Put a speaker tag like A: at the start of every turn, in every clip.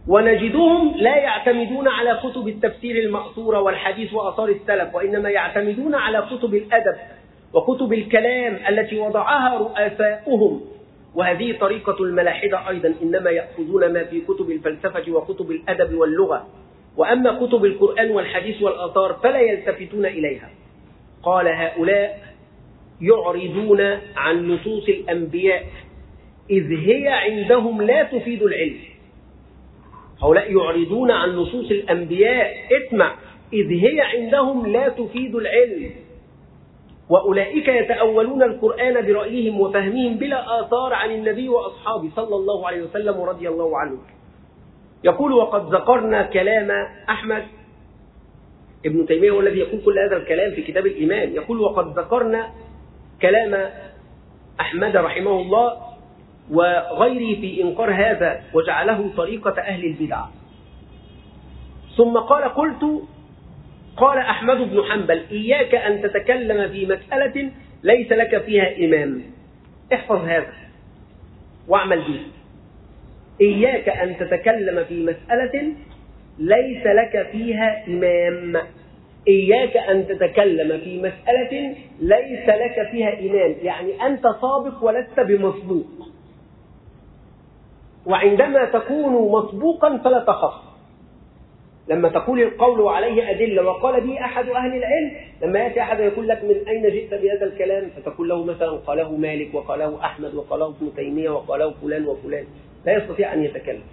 A: ونجدهم لا يعتمدون على كتب التفسير المأثورة والحديث وآثار السلف، وإنما يعتمدون على كتب الأدب وكتب الكلام التي وضعها رؤساؤهم. وهذه طريقة الملاحدة أيضا، إنما يأخذون ما في كتب الفلسفة وكتب الأدب واللغة، وأما كتب القرآن والحديث والآثار فلا يلتفتون إليها. قال: هؤلاء يعرضون عن نصوص الأنبياء إذ هي عندهم لا تفيد العلم. هؤلاء يعرضون عن نصوص الأنبياء، اسمع، إذ هي عندهم لا تفيد العلم. وأولئك يتأولون القرآن برأيهم وفهمهم بلا آثار عن النبي وأصحابه صلى الله عليه وسلم ورضي الله عنه. يقول: وقد ذكرنا كلام أحمد. ابن تيمية هو الذي يقول كل هذا الكلام في كتاب الإيمان. يقول: وقد ذكرنا كلام أحمد رحمه الله وغيره في إنكار هذا وجعله طريقة أهل البدع. ثم قال أحمد بن حنبل: إياك أن تتكلم في مسألة ليس لك فيها إمام. احفظ هذا واعمل به. إياك أن تتكلم في مسألة ليس لك فيها إمام. إياك أن تتكلم في مسألة ليس لك فيها إمام، يعني أنت سابق ولست بمسبوق. وعندما تكون مسبوقا فلا تخف. لما تقول القول وعليه أدلة وقال به أحد أهل العلم، لما يأتي أحد يقول لك من أين جئت بهذا الكلام، فتقول له مثلا قاله مالك وقاله أحمد وقاله ابن تيمية وقاله فلان وفلان، لا يستطيع أن يتكلم.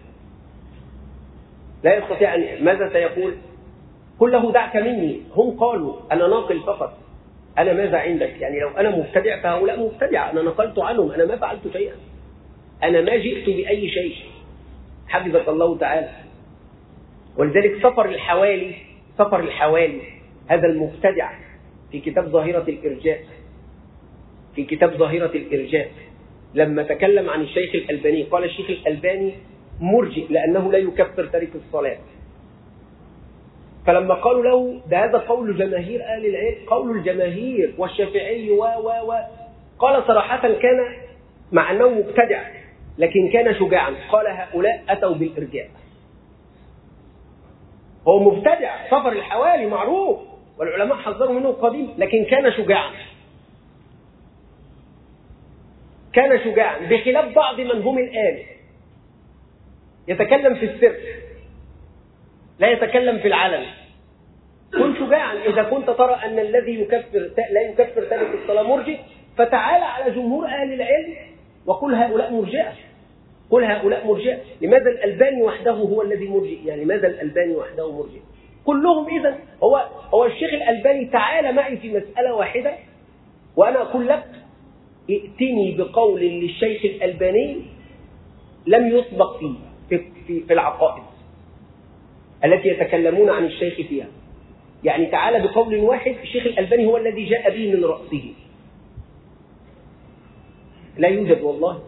A: لا يستطيع أن ماذا سيقول؟ قل له: دعك مني، هم قالوا، أنا ناقل فقط. أنا ماذا عندك؟ يعني لو أنا مبتدع فهؤلاء مبتدع، أنا نقلت عنهم، أنا ما فعلت شيئا، أنا ما جئت بأي شيء. حفظك الله تعالى. ولذلك سفر الحوالي هذا المبتدع في كتاب ظاهرة الإرجاء لما تكلم عن الشيخ الألباني قال: الشيخ الألباني مرجئ لأنه لا يكفر تارك الصلاة. فلما قالوا له: ده هذا قول جماهير أهل العلم، قول الجماهير والشافعي قال: صراحة كان مع أنه مبتدع لكن كان شجاعا. قال: هؤلاء أتوا بالإرجاء. هو مبتدع، سفر الحوالي معروف والعلماء حذروا منه قديم، لكن كان شجاعا بخلاف بعض من هم الآن يتكلم في السر لا يتكلم في العلن. كن شجاعا. إذا كنت ترى أن الذي لا يكفر تارك الصلاة مرجئ، فتعال على جمهور أهل العلم وقل: هؤلاء مرجئة. قل: هؤلاء مرجئة. لماذا الألباني وحده هو الذي مرجئ؟ يعني ماذا الألباني وحده مرجئ؟ كلهم إذن هو الشيخ الألباني. تعال معي في مسألة واحدة وأنا أقول لك: ائتني بقول للشيخ الألباني لم يسبق في العقائد التي يتكلمون عن الشيخ فيها. يعني تعال بقول واحد الشيخ الألباني هو الذي جاء به من رأسه. لا يوجد والله.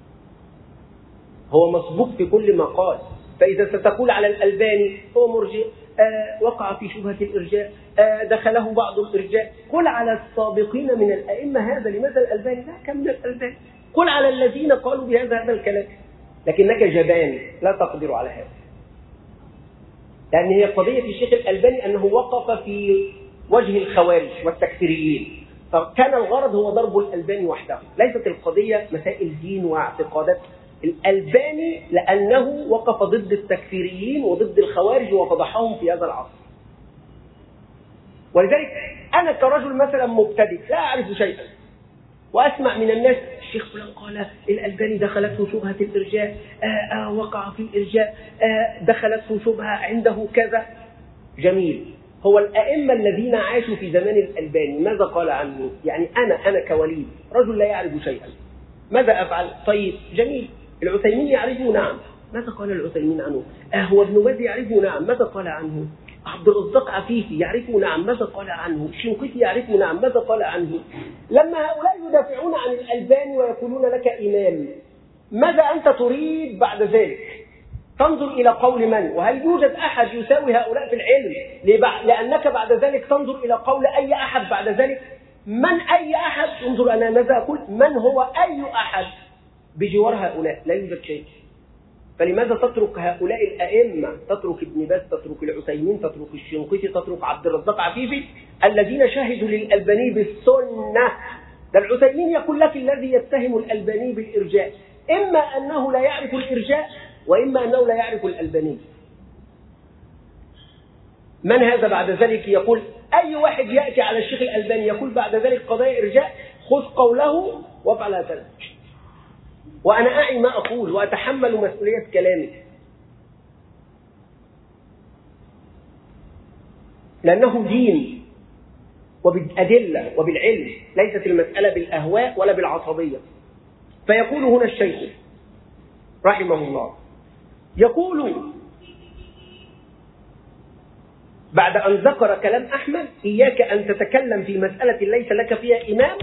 A: هو مسبوق في كل ما قال. فإذا ستقول على الألباني هو مرجئ، وقع في شبهة الإرجاء، دخله بعض الإرجاء، قل على السابقين من الأئمة هذا. لماذا الألباني؟ لا، كم من الألباني. قل على الذين قالوا بهذا الكلام. لكنك جبان لا تقدر على هذا، لأن هي قضية الشيخ الألباني أنه وقف في وجه الخوارج والتكفيريين، فكان الغرض هو ضرب الألباني وحده. ليست القضية مسائل دين واعتقادات. الألباني لأنه وقف ضد التكفيريين وضد الخوارج وفضحهم في هذا العصر. ولذلك أنا كرجل مثلا مبتدئ لا أعرف شيئا، وأسمع من الناس: الشيخ فلان قال الألباني دخلته شبهة الإرجاء، وقع في الإرجاء، دخلته شبهة عنده كذا. جميل. هو الأئمة الذين عاشوا في زمان الألباني ماذا قال عنه؟ يعني أنا كوليد رجل لا يعرف شيئا، ماذا أفعل؟ طيب جميل. العثيمين يعرفه؟ نعم. ماذا قال العثيمين عنه؟ هو ابن باز يعرفه؟ نعم. ماذا قال عنه؟ عبد الرزاق عفيفي يعرفه؟ نعم. ماذا قال عنه؟ الشنقيطي يعرفه؟ نعم. ماذا قال عنه؟ لما هؤلاء يدافعون عن الألباني ويقولون لك إمام، ماذا أنت تريد بعد ذلك؟ تنظر إلى قول من؟ وهل يوجد أحد يساوي هؤلاء في العلم؟ لأنك بعد ذلك تنظر إلى قول أي أحد بعد ذلك. من أي أحد؟ انظر أنا ماذا أقول. من هو أي أحد بجوار هؤلاء؟ لا يوجد شيء. فلماذا تترك هؤلاء الأئمة؟ تترك ابن باز، تترك العثيمين، تترك الشنقيطي، تترك عبد الرزاق عفيفي الذين شهدوا للألباني بالسنة. ده العثيمين يقول لك الذي يتهم الألباني بالإرجاء إما أنه لا يعرف الإرجاء وإما أنه لا يعرف الألباني. من هذا بعد ذلك يقول أي واحد يأتي على الشيخ الألباني يقول بعد ذلك قضايا إرجاء خذ قوله وافعل هكذا، وأنا أعي ما أقول وأتحمل مسؤولية كلامي، لأنه دين وبالأدلة وبالعلم، ليست المسألة بالأهواء ولا بالعصبية. فيقول هنا الشيخ رحمه الله، يقول بعد أن ذكر كلام أحمد إياك أن تتكلم في مسألة ليس لك فيها إمام،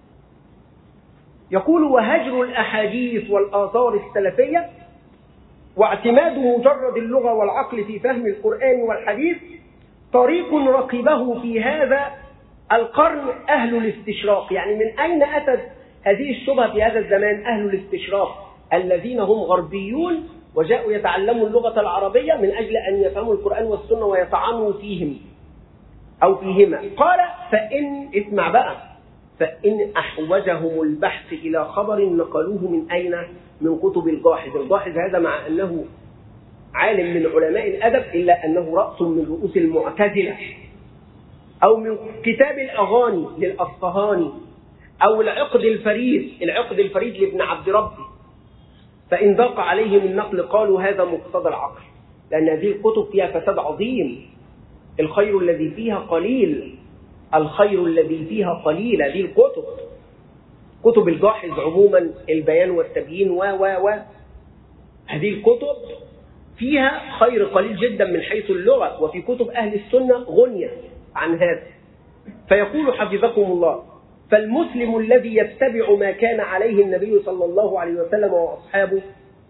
A: يقول وهجر الأحاديث والآثار السلفية واعتماد مجرد اللغة والعقل في فهم القرآن والحديث طريق ركبه في هذا القرن أهل الاستشراق. يعني من أين أتت هذه الشبهة في هذا الزمان؟ أهل الاستشراق الذين هم غربيون وجاءوا يتعلموا اللغة العربية من أجل أن يفهموا القرآن والسنة ويطعنوا فيهم أو فيهما. قال فإن اسمع بقى، فإن أحوجهم البحث إلى خبر نقلوه من أين؟ من كتب الجاحظ. الجاحظ هذا مع أنه عالم من علماء الأدب إلا أنه رأس من رؤوس المعتزلة، أو من كتاب الأغاني للأصفهاني، أو العقد الفريد لابن عبد ربه. فإن ضاق عليهم النقل قالوا هذا مقتضى العقل، لأن هذه الكتب فيها فساد عظيم. الخير الذي فيها قليل، الخير الذي فيها قليل. هذه الكتب كتب الجاحظ عموما، البيان والتبيين هذه الكتب فيها خير قليل جدا من حيث اللغة، وفي كتب أهل السنة غنية عن هذا. فيقول حفظكم الله فالمسلم الذي يتبع ما كان عليه النبي صلى الله عليه وسلم وأصحابه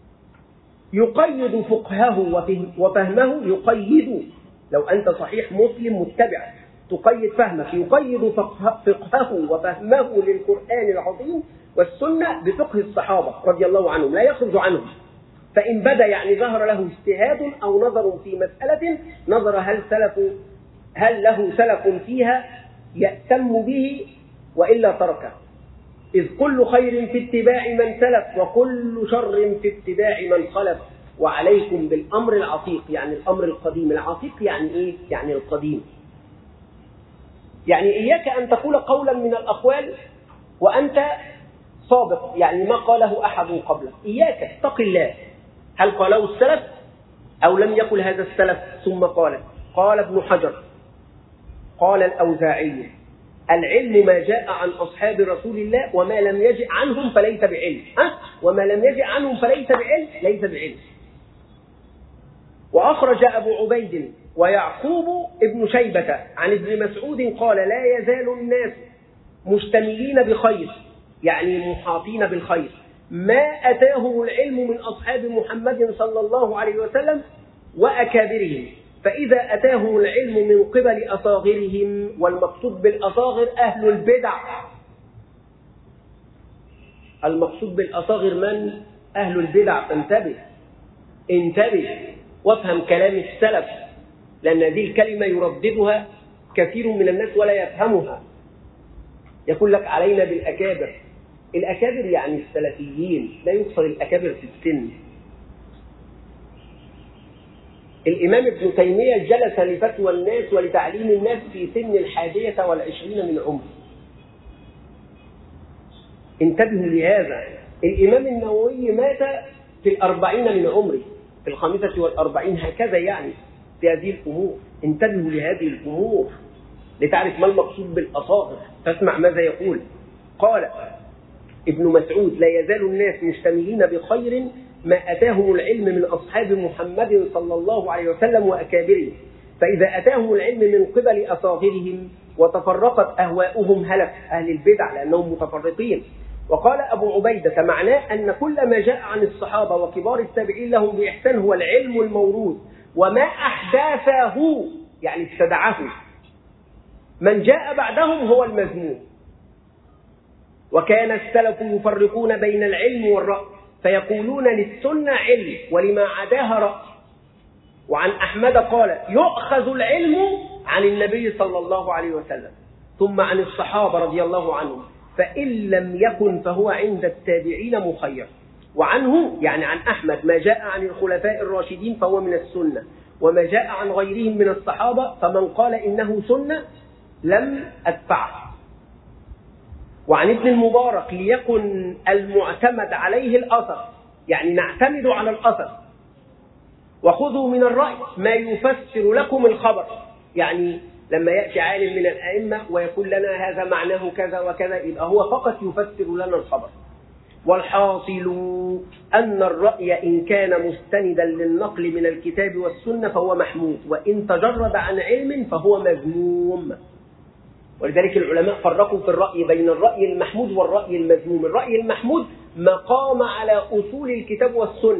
A: يقيد فقهه وفهمه. يقيد، لو أنت صحيح مسلم متبع تقيد فهمك، يقيد فقهه وفهمه للقرآن العظيم والسنة بفقه الصحابة رضي الله عنهم، لا يخرج عنهم. فإن بدا يعني ظهر له اجتهاد أو نظر في مسألة، نظر هل له سلف فيها يأتم به وإلا تركه. إذ كل خير في اتباع من سلف وكل شر في اتباع من خلف. وعليكم بالأمر العتيق، يعني الأمر القديم. العتيق يعني إيه؟ يعني القديم. يعني إياك أن تقول قولا من الأقوال وأنت صادق، يعني ما قاله أحد قبلك. إياك، اتق الله. هل قاله السلف أو لم يقل هذا السلف ثم قال ابن حجر، قال الأوزاعي العلم ما جاء عن أصحاب رسول الله وما لم يجئ عنهم فليس بعلم. وما لم يجئ عنهم فليس بعلم، ليس بعلم. وأخرج أبو عبيد ويعقوب ابن شيبة عن ابن مسعود قال لا يزال الناس مشتملين بخير، يعني محاطين بالخير، ما أتاهم العلم من أصحاب محمد صلى الله عليه وسلم وأكابرهم. فإذا أتاهم العلم من قبل أصاغرهم، والمقصود بالأصاغر أهل البدع. المقصود بالأصاغر من؟ أهل البدع. انتبه وافهم كلام السلف، لأن هذه الكلمة يرددها كثير من الناس ولا يفهمها. يقول لك علينا بالأكابر. الأكابر يعني السلفيين، لا يقصد الأكابر في السن. الإمام ابن تيمية جلس لفتوى الناس ولتعليم الناس في سن 21 من عمره. انتبهوا لهذا. الإمام النووي مات في 40 من عمره، في 45، هكذا يعني في هذه الأمور. انتبهوا لهذه الأمور لتعرف ما المقصود بالأصاغر. فاسمع ماذا يقول. قال ابن مسعود لا يزال الناس مشتملين بخير ما أتاهم العلم من أصحاب محمد صلى الله عليه وسلم وأكابره، فإذا أتاهم العلم من قبل أصاغرهم وتفرقت أهواؤهم هلك، أهل البدع لأنهم متفرقين. وقال أبو عبيدة معناه أن كل ما جاء عن الصحابة وكبار التابعين لهم بإحسان هو العلم الموروث، وما أحداثه يعني استدعاه من جاء بعدهم هو المذموم. وكان السلف يفرقون بين العلم والرأي، فيقولون للسنة علم ولما عداها رأي. وعن أحمد قال يؤخذ العلم عن النبي صلى الله عليه وسلم ثم عن الصحابة رضي الله عنهم، فإن لم يكن فهو عند التابعين مخير. وعنه يعني عن أحمد ما جاء عن الخلفاء الراشدين فهو من السنة، وما جاء عن غيرهم من الصحابة فمن قال إنه سنة لم أتبعه. وعن ابن المبارك ليكن المعتمد عليه الأثر، يعني نعتمد على الأثر. وخذوا من الرأي ما يفسر لكم الخبر، يعني لما يأتي عالم من الأئمة ويقول لنا هذا معناه كذا وكذا يبقى هو فقط يفسر لنا الخبر. والحاصل أن الرأي إن كان مستندا للنقل من الكتاب والسنة فهو محمود، وإن تجرد عن علم فهو مذموم. ولذلك العلماء فرقوا في الرأي بين الرأي المحمود والرأي المذموم. الرأي المحمود ما قام على أصول الكتاب والسنة،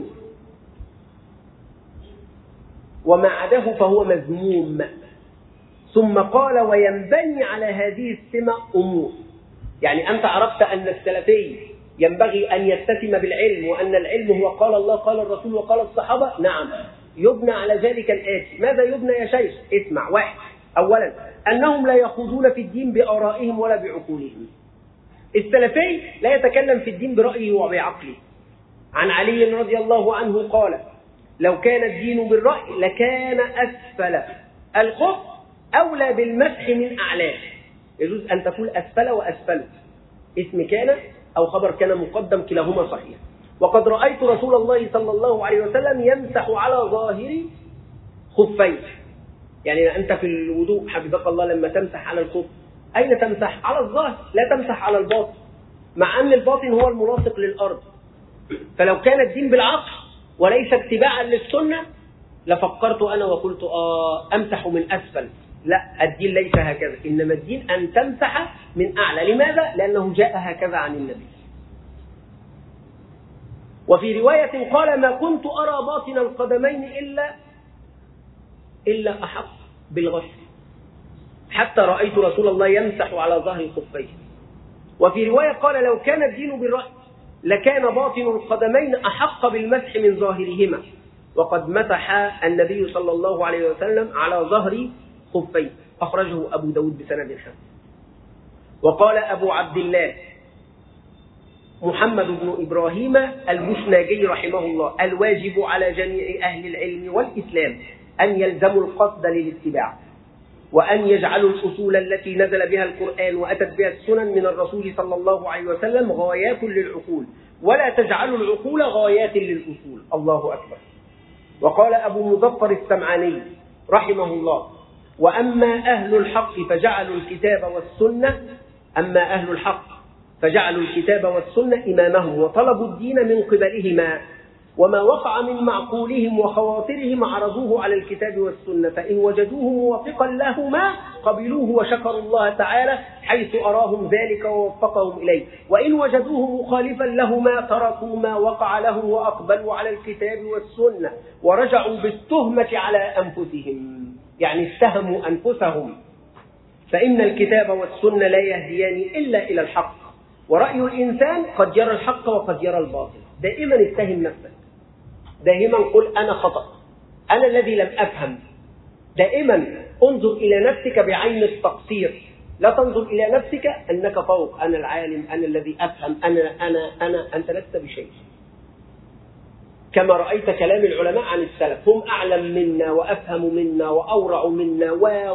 A: وما عداه فهو مذموم. ثم قال وينبني على هذه السمة أمور، يعني أنت عرفت أن السلفي ينبغي أن يتسم بالعلم، وأن العلم هو قال الله قال الرسول وقال الصحابة. نعم، يبنى على ذلك الآتي. ماذا يبنى يا شيخ؟ اسمع. واحد، أولا أنهم لا يخوضون في الدين بآرائهم ولا بعقولهم. السلفي لا يتكلم في الدين برأيه وبعقله. عن علي رضي الله عنه قال لو كان الدين بالرأي لكان أسفل الخف أولى بالمسح من أعلاه. يجوز أن تقول أسفل وأسفل، اسم كان أو خبر كان مقدم، كلاهما صحيح. وقد رأيت رسول الله صلى الله عليه وسلم يمسح على ظاهر خفيه. يعني أنت في الوضوء حفظك الله لما تمسح على الخف أين تمسح؟ على الظاهر، لا تمسح على الباطن، مع أن الباطن هو الملاصق للأرض. فلو كان الدين بالعقل وليس اتباعا للسنة لفكرت أنا وقلت أمسح من أسفل. لا، الدين ليس هكذا، إنما الدين أن تمسح من أعلى. لماذا؟ لأنه جاء هكذا عن النبي. وفي رواية قال ما كنت أرى باطن القدمين إلا أحق بالغسل، حتى رأيت رسول الله يمسح على ظهر الخفين. وفي رواية قال لو كان الدين بالرأي لكان باطن القدمين أحق بالمسح من ظاهرهما، وقد مسح النبي صلى الله عليه وسلم على ظهر خفيه. أخرجه أبو داود بسند حسن. وقال أبو عبد الله محمد بن إبراهيم البشناجي رحمه الله الواجب على جميع أهل العلم والإسلام أن يلزموا القصد للاتباع، وأن يجعلوا الأصول التي نزل بها القرآن وأتت بها السنن من الرسول صلى الله عليه وسلم غايات للعقول، ولا تجعلوا العقول غايات للأصول. الله أكبر. وقال أبو مظفر السمعاني رحمه الله وأما أهل الحق فجعلوا الكتاب والسنة إمامهم وطلبوا الدين من قبلهما، وما وقع من معقولهم وخواطرهم عرضوه على الكتاب والسنة، فإن وجدوه موافقا لهما قبلوه وشكروا الله تعالى حيث أراهم ذلك ووفقهم إليه، وإن وجدوه مخالفا لهما تركوا ما وقع لهم وأقبلوا على الكتاب والسنة ورجعوا بالتهمة على أنفسهم، يعني اتهموا أنفسهم. فإن الكتاب والسنة لا يهديان إلا إلى الحق، ورأي الإنسان قد يرى الحق وقد يرى الباطل. دائما اتهم نفسك، دائما قل أنا خطأ، أنا الذي لم أفهم. دائما انظر إلى نفسك بعين التقصير، لا تنظر إلى نفسك أنك فوق، أنا العالم، أنا الذي أفهم، أنت لست بشيء. كما رأيت كلام العلماء عن السلف، هم أعلم منا وأفهم منا وأورع منا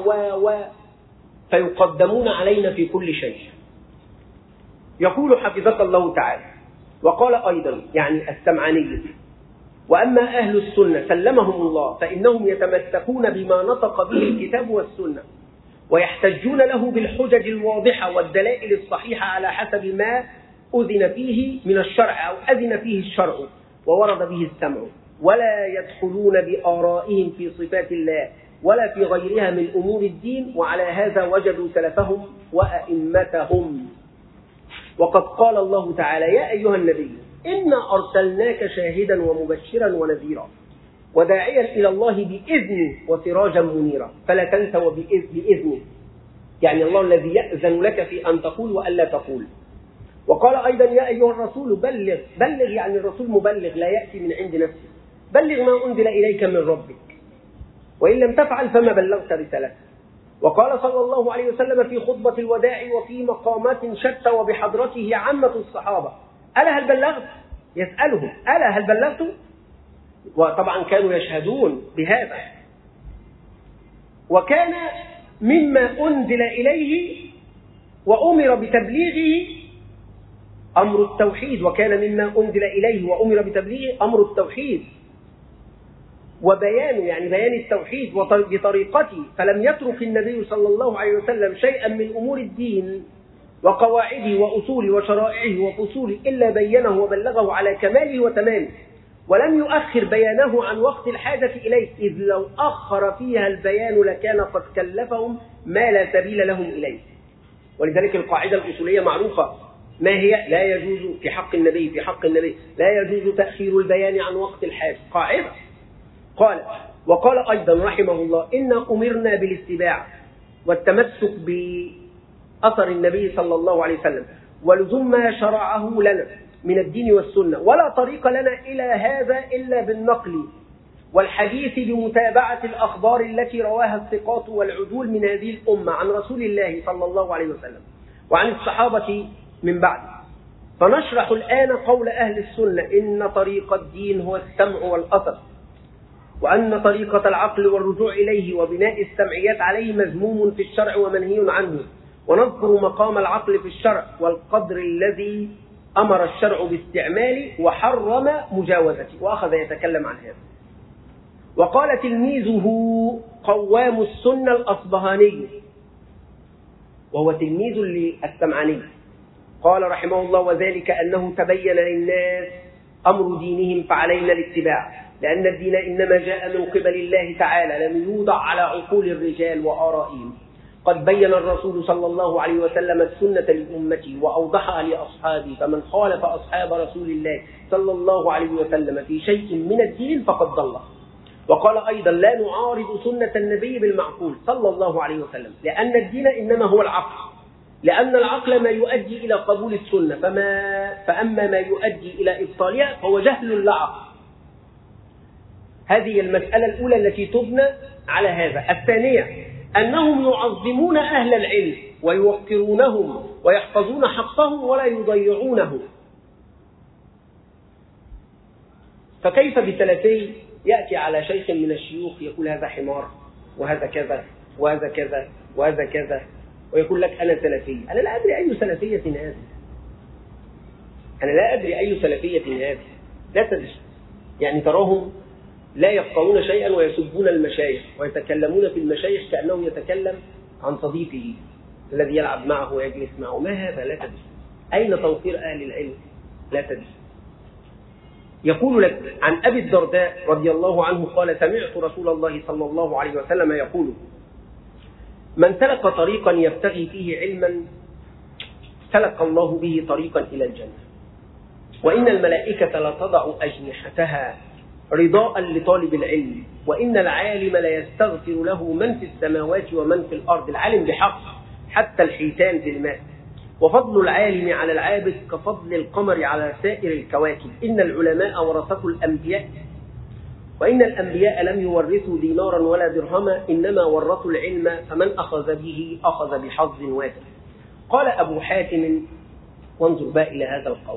A: فيقدمون علينا في كل شيء. يقول حفظك الله تعالى وقال أيضا يعني السمعاني وأما أهل السنة سلمهم الله فإنهم يتمسكون بما نطق به الكتاب والسنة، ويحتجون له بالحجج الواضحة والدلائل الصحيحة على حسب ما أذن فيه من الشرع أو أذن فيه الشرع وورد به السمع، ولا يدخلون بآرائهم في صفات الله ولا في غيرها من أمور الدين، وعلى هذا وجدوا سلفهم وأئمتهم. وقد قال الله تعالى يا أيها النبي إنا أرسلناك شاهدا ومبشرا ونذيرا وداعيا إلى الله بإذنه وسراجا منيرا، فلا تنسى بإذنه، يعني الله الذي يأذن لك في أن تقول وألا تقول. وقال أيضا يا أيها الرسول بلغ. بلغ يعني الرسول مبلغ لا يأتي من عند نفسه. بلغ ما أنزل إليك من ربك، وإن لم تفعل فما بلغت رسالته. وقال صلى الله عليه وسلم في خطبة الوداع وفي مقامات شتى وبحضرته عامة الصحابة: ألا هل بلغت؟ يسألهم: ألا هل بلغت؟ وطبعا كانوا يشهدون بهذا. وكان مما أنزل إليه وأمر بتبليغه أمر التوحيد. وكان مما أنزل إليه وأمر بتبليغه أمر التوحيد وبيانه، يعني بيان التوحيد بطريقته. فلم يترك النبي صلى الله عليه وسلم شيئا من أمور الدين وقواعده وأصوله وشرائعه وفصوله إلا بينه وبلغه على كماله وتمامه، ولم يؤخر بيانه عن وقت الحاجة إليه، إذ لو أخر فيها البيان لكان قد كلفهم ما لا سبيل لهم إليه. ولذلك القاعدة الأصولية معروفة، ما هي؟ لا يجوز في حق النبي لا يجوز تأخير البيان عن وقت الحاجة، قاعدة. وقال أيضا رحمه الله: إنا أمرنا بالاتباع والتمسك بأثر النبي صلى الله عليه وسلم ولزوم ما شرعه لنا من الدين والسنة، ولا طريق لنا إلى هذا إلا بالنقل والحديث بمتابعة الأخبار التي رواها الثقات والعدول من هذه الأمة عن رسول الله صلى الله عليه وسلم وعن الصحابة من بعد. فنشرح الآن قول أهل السنة: إن طريق الدين هو السمع والأثر، وأن طريقة العقل والرجوع إليه وبناء السمعيات عليه مذموم في الشرع ومنهي عنه. ونذكر مقام العقل في الشرع والقدر الذي أمر الشرع باستعماله وحرم مجاوزته، وأخذ يتكلم عن هذا. وقال تلميذه قوام السنة الأصبهاني، وهو تلميذ للسمعاني، قال رحمه الله: وذلك أنه تبين للناس أمر دينهم فعلينا الاتباع، لأن الدين إنما جاء من قبل الله تعالى، لم يوضع على عقول الرجال وآرائهم. قد بين الرسول صلى الله عليه وسلم السنة لأمته وأوضحها لأصحابه، فمن خالف أصحاب رسول الله صلى الله عليه وسلم في شيء من الدين فقد ضل. وقال أيضا: لا نعارض سنة النبي بالمعقول صلى الله عليه وسلم، لأن الدين إنما هو العقل، لأن العقل ما يؤدي إلى قبول السنة، فأما ما يؤدي إلى إبطالها فهو جهل لا عقل. هذه المسألة الأولى التي تبنى على هذا. الثانية أنهم يعظمون أهل العلم ويوقرونهم ويحفظون حقهم ولا يضيعونه. فكيف بسلفي يأتي على شيخ من الشيوخ يقول هذا حمار وهذا كذا وهذا كذا وهذا كذا، ويقول لك أنا سلفي؟ أنا لا أدري أي سلفية هذه، أنا لا أدري أي سلفية هذه، لا تدري. يعني تراهم لا يفقهون شيئا ويسبون المشايخ ويتكلمون في المشايخ كأنه يتكلم عن صديقه الذي يلعب معه ويجلس معه. ما هذا؟ لا تدري. أين توقير أهل العلم؟ لا تدري. يقول لك عن أبي الدرداء رضي الله عنه قال: سمعت رسول الله صلى الله عليه وسلم يقول: من سلك طريقا يبتغي فيه علما سلك الله به طريقا إلى الجنة، وإن الملائكة لتضع أجنحتها رضاء لطالب العلم، وإن العالم لا يستغفر له من في السماوات ومن في الأرض، العالم بحق حتى الحيتان في الماء، وفضل العالم على العابد كفضل القمر على سائر الكواكب، إن العلماء ورثة الأنبياء، وإن الأنبياء لم يورثوا دينارا ولا درهما، إنما ورثوا العلم، فمن أخذ به أخذ بحظ وافر. قال أبو حاتم، وانظر بقى إلى هذا القول،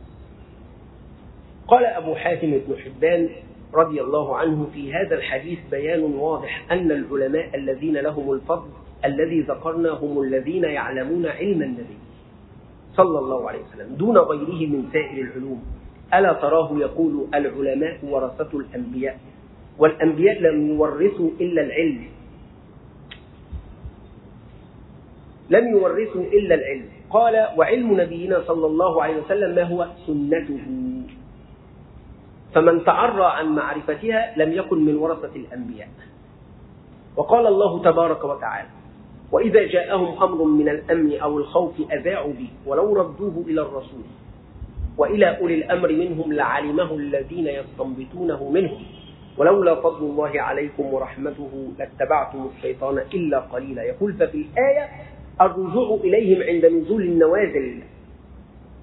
A: قال أبو حاتم بن حبان رضي الله عنه: في هذا الحديث بيان واضح أن العلماء الذين لهم الفضل الذي ذكرنا هم الذين يعلمون علم النبي صلى الله عليه وسلم دون غيره من سائر العلوم. ألا تراه يقول: العلماء ورثة الأنبياء، والأنبياء لم يورثوا إلا العلم، لم يورثوا إلا العلم. قال: وعلم نبينا صلى الله عليه وسلم ما هو سنته، فمن تعرى عن معرفتها لم يكن من ورثة الأنبياء. وقال الله تبارك وتعالى: وإذا جاءهم أمر من الأمن أو الخوف أذاعوا به ولو ردوه إلى الرسول وإلى أولي الأمر منهم لعلمه الذين يستنبطونه منهم ولولا فضل الله عليكم ورحمته لاتبعتم الشيطان إلا قليلا. يقول: ففي الآية الرجوع إليهم عند نزول النوازل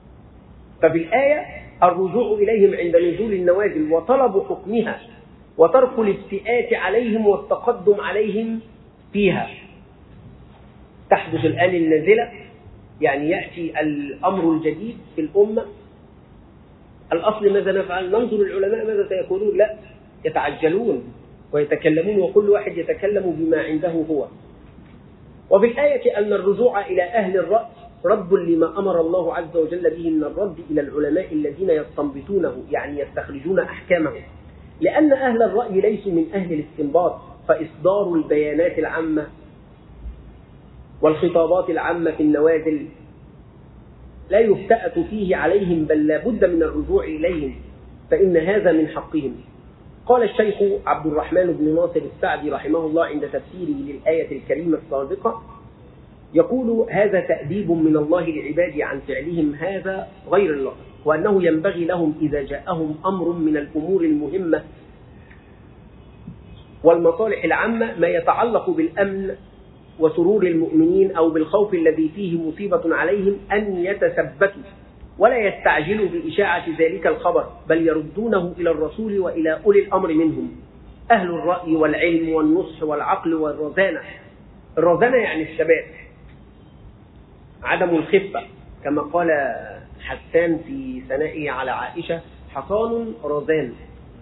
A: ففي الآية الرجوع إليهم عند نزول النوازل وطلب حكمها وترك الافتئات عليهم والتقدم عليهم فيها. تحدث الآن النازلة، يعني يأتي الأمر الجديد في الأمة، الأصل ماذا نفعل؟ ننظر العلماء ماذا سيقولون؟ لا، يتعجلون ويتكلمون وكل واحد يتكلم بما عنده هو. وفي الآية أن الرجوع إلى أهل الرأي رد لما أمر الله عز وجل به من الرد إلى العلماء الذين يستنبطونه، يعني يستخرجون أحكامه، لأن أهل الرأي ليسوا من أهل الاستنباط، فإصدار البيانات العامة والخطابات العامة في النوازل لا يفتأت فيه عليهم، بل لا بد من الرجوع إليهم، فإن هذا من حقهم. قال الشيخ عبد الرحمن بن ناصر السعدي رحمه الله عند تفسيره للآية الكريمة السابقة، يقول: هذا تأديب من الله لعباده عن فعلهم هذا غير الله، وأنه ينبغي لهم إذا جاءهم أمر من الأمور المهمة والمصالح العامة ما يتعلق بالأمن وسرور المؤمنين أو بالخوف الذي فيه مصيبة عليهم أن يتثبتوا ولا يستعجلوا بإشاعة ذلك الخبر، بل يردونه إلى الرسول وإلى أولي الأمر منهم، أهل الرأي والعلم والنصح والعقل والرزانة. الرزانة يعني الثبات، عدم الخفة، كما قال حسان في ثنائه على عائشة: حصان رزان.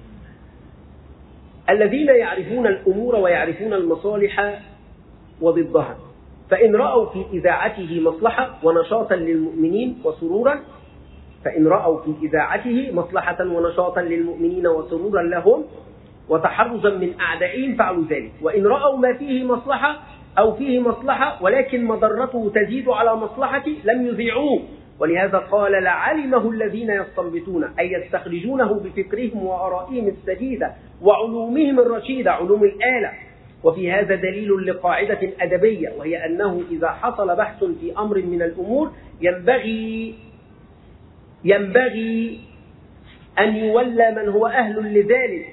A: الذين يعرفون الأمور ويعرفون المصالح وضدها، فإن رأوا في إذاعته مصلحة ونشاطا للمؤمنين وسرورا، فإن رأوا في إذاعته مصلحة ونشاطا للمؤمنين وسرورا لهم وتحرزا من أعدائهم فعلوا ذلك، وإن رأوا ما فيه مصلحة أو فيه مصلحة ولكن مضرته تزيد على مصلحته لم يذيعوه. ولهذا قال: لعلمه الذين يستنبطون، أي يستخرجونه بفكرهم وآرائهم السديدة وعلومهم الرشيدة، علوم الآلة. وفي هذا دليل لقاعدة أدبية، وهي أنه إذا حصل بحث في أمر من الأمور ينبغي أن يولى من هو أهل لذلك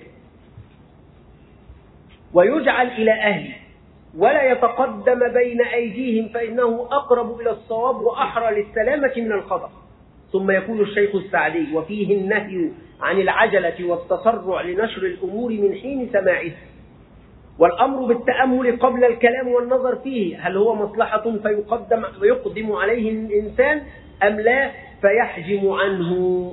A: ويجعل إلى أهله، ولا يتقدم بين أيديهم، فإنه أقرب إلى الصواب وأحرى للسلامة من الخطأ. ثم يقول الشيخ السعدي: وفيه النهي عن العجلة والتسرع لنشر الأمور من حين سماعه، والأمر بالتأمل قبل الكلام والنظر فيه، هل هو مصلحة فيقدم عليه الإنسان أم لا فيحجم عنه.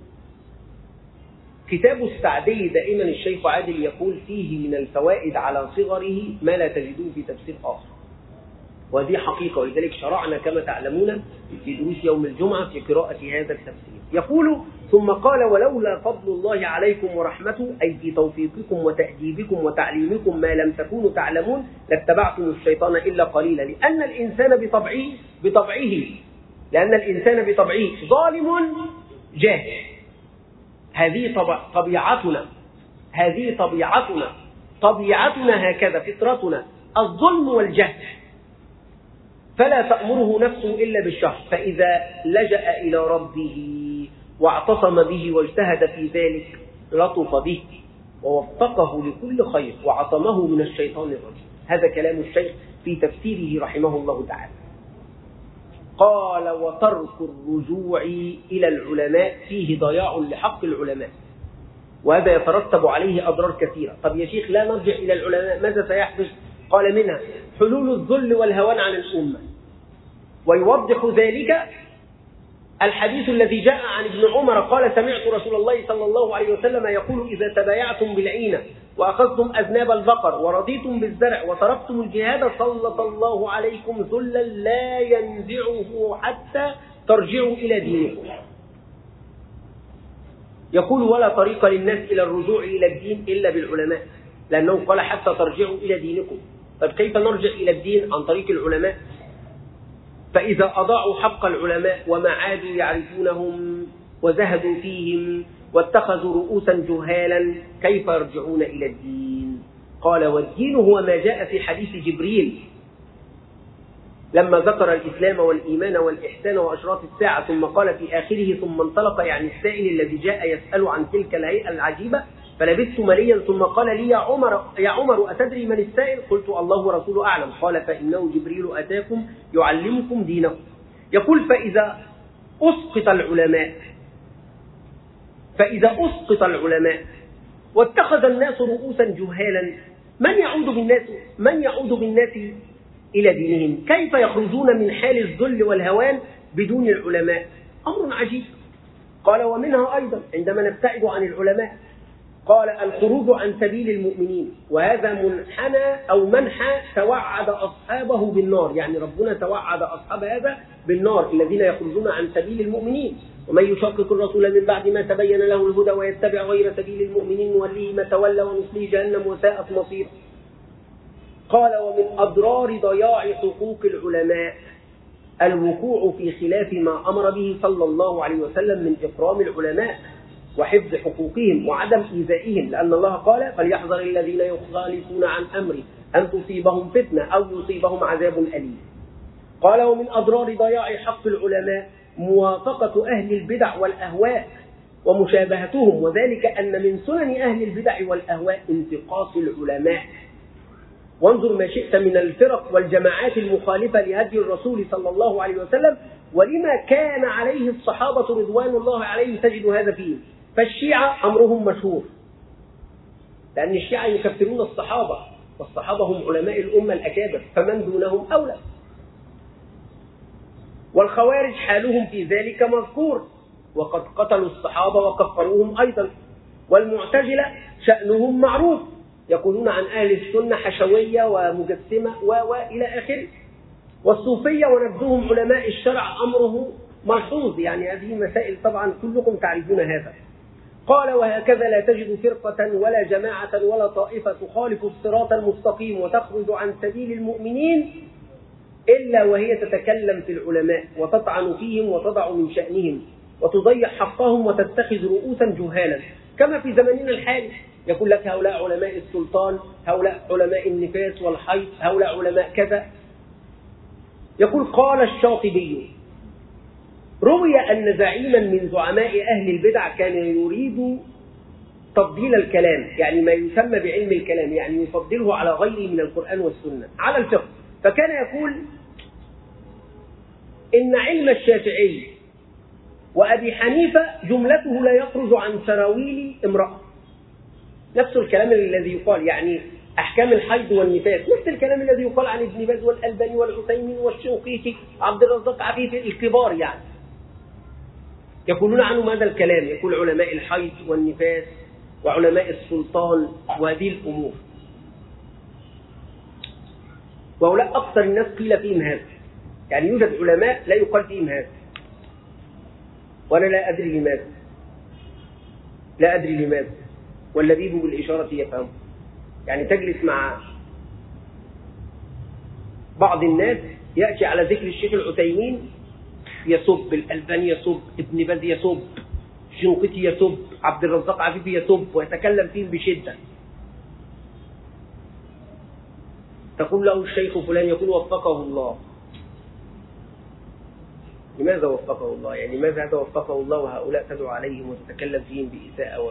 A: كتاب السعدي دائما الشيخ عادل يقول فيه من الفوائد على صغره ما لا تجدوه في تفسير آخر، وهذه حقيقة، ولذلك شرعنا كما تعلمون في دروس يوم الجمعة في قراءة هذا التفسير. يقول: ثم قال: ولولا فضل الله عليكم ورحمته، أي في توفيقكم وتأديبكم وتعليمكم ما لم تكونوا تعلمون، لاتبعتم الشيطان إلا قليلا، لأن الإنسان بطبعه ظالم جاهل. هذه طبيعتنا هكذا، فطرتنا الظلم والجهل، فلا تأمره نفسه إلا بالشر، فإذا لجأ إلى ربه واعتصم به واجتهد في ذلك لطف به ووفقه لكل خير وعصمه من الشيطان الرجيم. هذا كلام الشيخ في تفسيره رحمه الله تعالى. قال: وترك الرجوع إلى العلماء فيه ضياع لحق العلماء، وهذا يترتب عليه أضرار كثيرة. طب يا شيخ لا نرجع إلى العلماء، ماذا سيحدث؟ قال: منها حلول الذل والهوان عن الأمة. ويوضح ذلك الحديث الذي جاء عن ابن عمر قال: سمعت رسول الله صلى الله عليه وسلم يقول: إذا تبايعتم بالعينة وأخذتم أذناب البقر ورضيتم بالزرع وتركتم الجهاد سلط الله عليكم ذلا لا ينزعه حتى ترجعوا إلى دينكم. يقول: ولا طريق للناس إلى الرجوع إلى الدين إلا بالعلماء، لأنه قال: حتى ترجعوا إلى دينكم. طب كيف نرجع إلى الدين؟ عن طريق العلماء. فإذا أضاعوا حق العلماء وما عادوا يعرفونهم وزهدوا فيهم واتخذوا رؤوسا جهالا، كيف يرجعون إلى الدين؟ قال: والدين هو ما جاء في حديث جبريل لما ذكر الإسلام والإيمان والإحسان وأشراط الساعة، ثم قال في آخره: ثم انطلق، يعني السائل الذي جاء يسأل عن تلك الهيئة العجيبة، فلبثت مليا ثم قال لي: يا عمر أتدري من السائل؟ قلت: الله ورسوله أعلم. قال: فإنه جبريل أتاكم يعلمكم دينكم. يقول: فإذا أسقط العلماء فإذا أسقط العلماء واتخذ الناس رؤوسا جهالا من يعود بالناس إلى دينهم؟ كيف يخرجون من حال الذل والهوان بدون العلماء؟ أمر عجيب. قال ومنها أيضا عندما نبتعد عن العلماء، قال الخروج عن سبيل المؤمنين، وهذا منحنى أو منحى توعد أصحابه بالنار، يعني ربنا توعد أصحاب هذا بالنار الذين يخرجون عن سبيل المؤمنين. ومن يشقق الرسول من بعد ما تبين له الهدى ويتبع غير سبيل المؤمنين نوليه ما تولى ونصليه جهنم وساءت مصيره. قال ومن أضرار ضياع حقوق العلماء الوقوع في خلاف ما أمر به صلى الله عليه وسلم من إكرام العلماء وحفظ حقوقهم وعدم إيذائهم، لأن الله قال فليحذر الذين يخالفون عن أمره أن تصيبهم فتنة أو يصيبهم عذاب أليم. قال ومن أضرار ضياع حق العلماء موافقة أهل البدع والأهواء ومشابهتهم، وذلك أن من سنن أهل البدع والأهواء انتقاص العلماء. وانظر ما شئت من الفرق والجماعات المخالفة لهدي الرسول صلى الله عليه وسلم ولما كان عليه الصحابة رضوان الله عليهم تجد هذا فيه. فالشيعة أمرهم مشهور، لأن الشيعة يكفرون الصحابة، والصحابة هم علماء الأمة الأكابر، فمن دونهم أولى. والخوارج حالهم في ذلك مذكور، وقد قتلوا الصحابة وكفروهم أيضا. والمعتزلة شأنهم معروف، يقولون عن أهل السنة حشوية ومجسمة وإلى آخره. والصوفية ونبذهم علماء الشرع أمره ملحوظ، يعني هذه مسائل طبعا كلكم تعرفون هذا. قال وهكذا لا تجد فرقة ولا جماعة ولا طائفة تخالف الصراط المستقيم وتخرج عن سبيل المؤمنين إلا وهي تتكلم في العلماء وتطعن فيهم وتضع من شأنهم وتضيع حقهم وتتخذ رؤوسا جهالا، كما في زمننا الحالي. يقول لك هؤلاء علماء السلطان، هؤلاء علماء النفاس والحيض، هؤلاء علماء كذا. يقول قال الشاطبي روي أن زعيما من زعماء أهل البدع كان يريد تفضيل الكلام، يعني ما يسمى بعلم الكلام، يعني يفضله على غيره من القرآن والسنة على الفقه. فكان يقول إن علم الشافعي وأبي حنيفة جملته لا يخرج عن سراويل امرأة. نفس الكلام الذي يقال، يعني أحكام الحيض والنفاس، نفس الكلام الذي يقال عن ابن باز والألباني والعثيمين والشنقيطي عبد الرزاق عفيفي الكبار، يعني يقولون عنهم هذا الكلام. يقول علماء الحيض والنفاس وعلماء السلطان وهذه الأمور، وهؤلاء أكثر الناس قيل فيهم هذا، يعني يوجد علماء لا يقال فيهم هذا، وأنا لا أدري لماذا واللبيب بالإشارة يفهم. يعني تجلس مع بعض الناس يأتي على ذكر الشيخ العثيمين يسب، الألباني يسب، ابن باز يسب، الشنقيطي يسب، عبد الرزاق عفيفي يسب ويتكلم فيهم بشدة. تقول له الشيخ فلان، يقول وفقه الله. لماذا وفقه الله؟ يعني لماذا هذا وفقه الله وهؤلاء تدعو عليهم وتتكلم فيهم بإساءة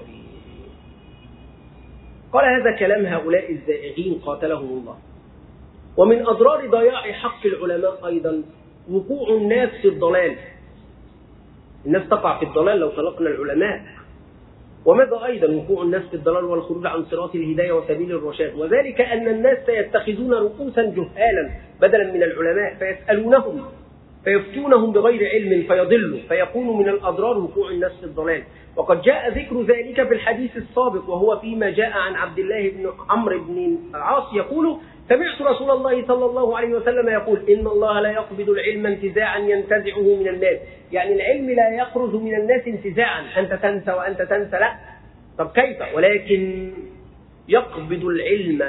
A: قال هذا كلام هؤلاء الزائغين قاتلهم الله. ومن أضرار ضياع حق العلماء أيضا وقوع الناس في الضلال. الناس تقع في الضلال لو طلقنا العلماء. وماذا أيضا وقوع الناس في الضلال والخروج عن صراط الهداية وسبيل الرشاد، وذلك أن الناس سيتخذون رؤوسا جهالا بدلا من العلماء فيسألونهم فيفتونهم بغير علم فيضلوا، فيكون من الأضرار وقوع الناس في الضلال. وقد جاء ذكر ذلك في الحديث السابق، وهو فيما جاء عن عبد الله بن عمرو بن العاص يقول سمعت رسول الله صلى الله عليه وسلم يقول إن الله لا يقبض العلم انتزاعا ينتزعه من الناس. يعني العلم لا يخرج من الناس انتزاعا، أنت تنسى وأنت تنسى، لا. طب كيف؟ ولكن يقبض العلم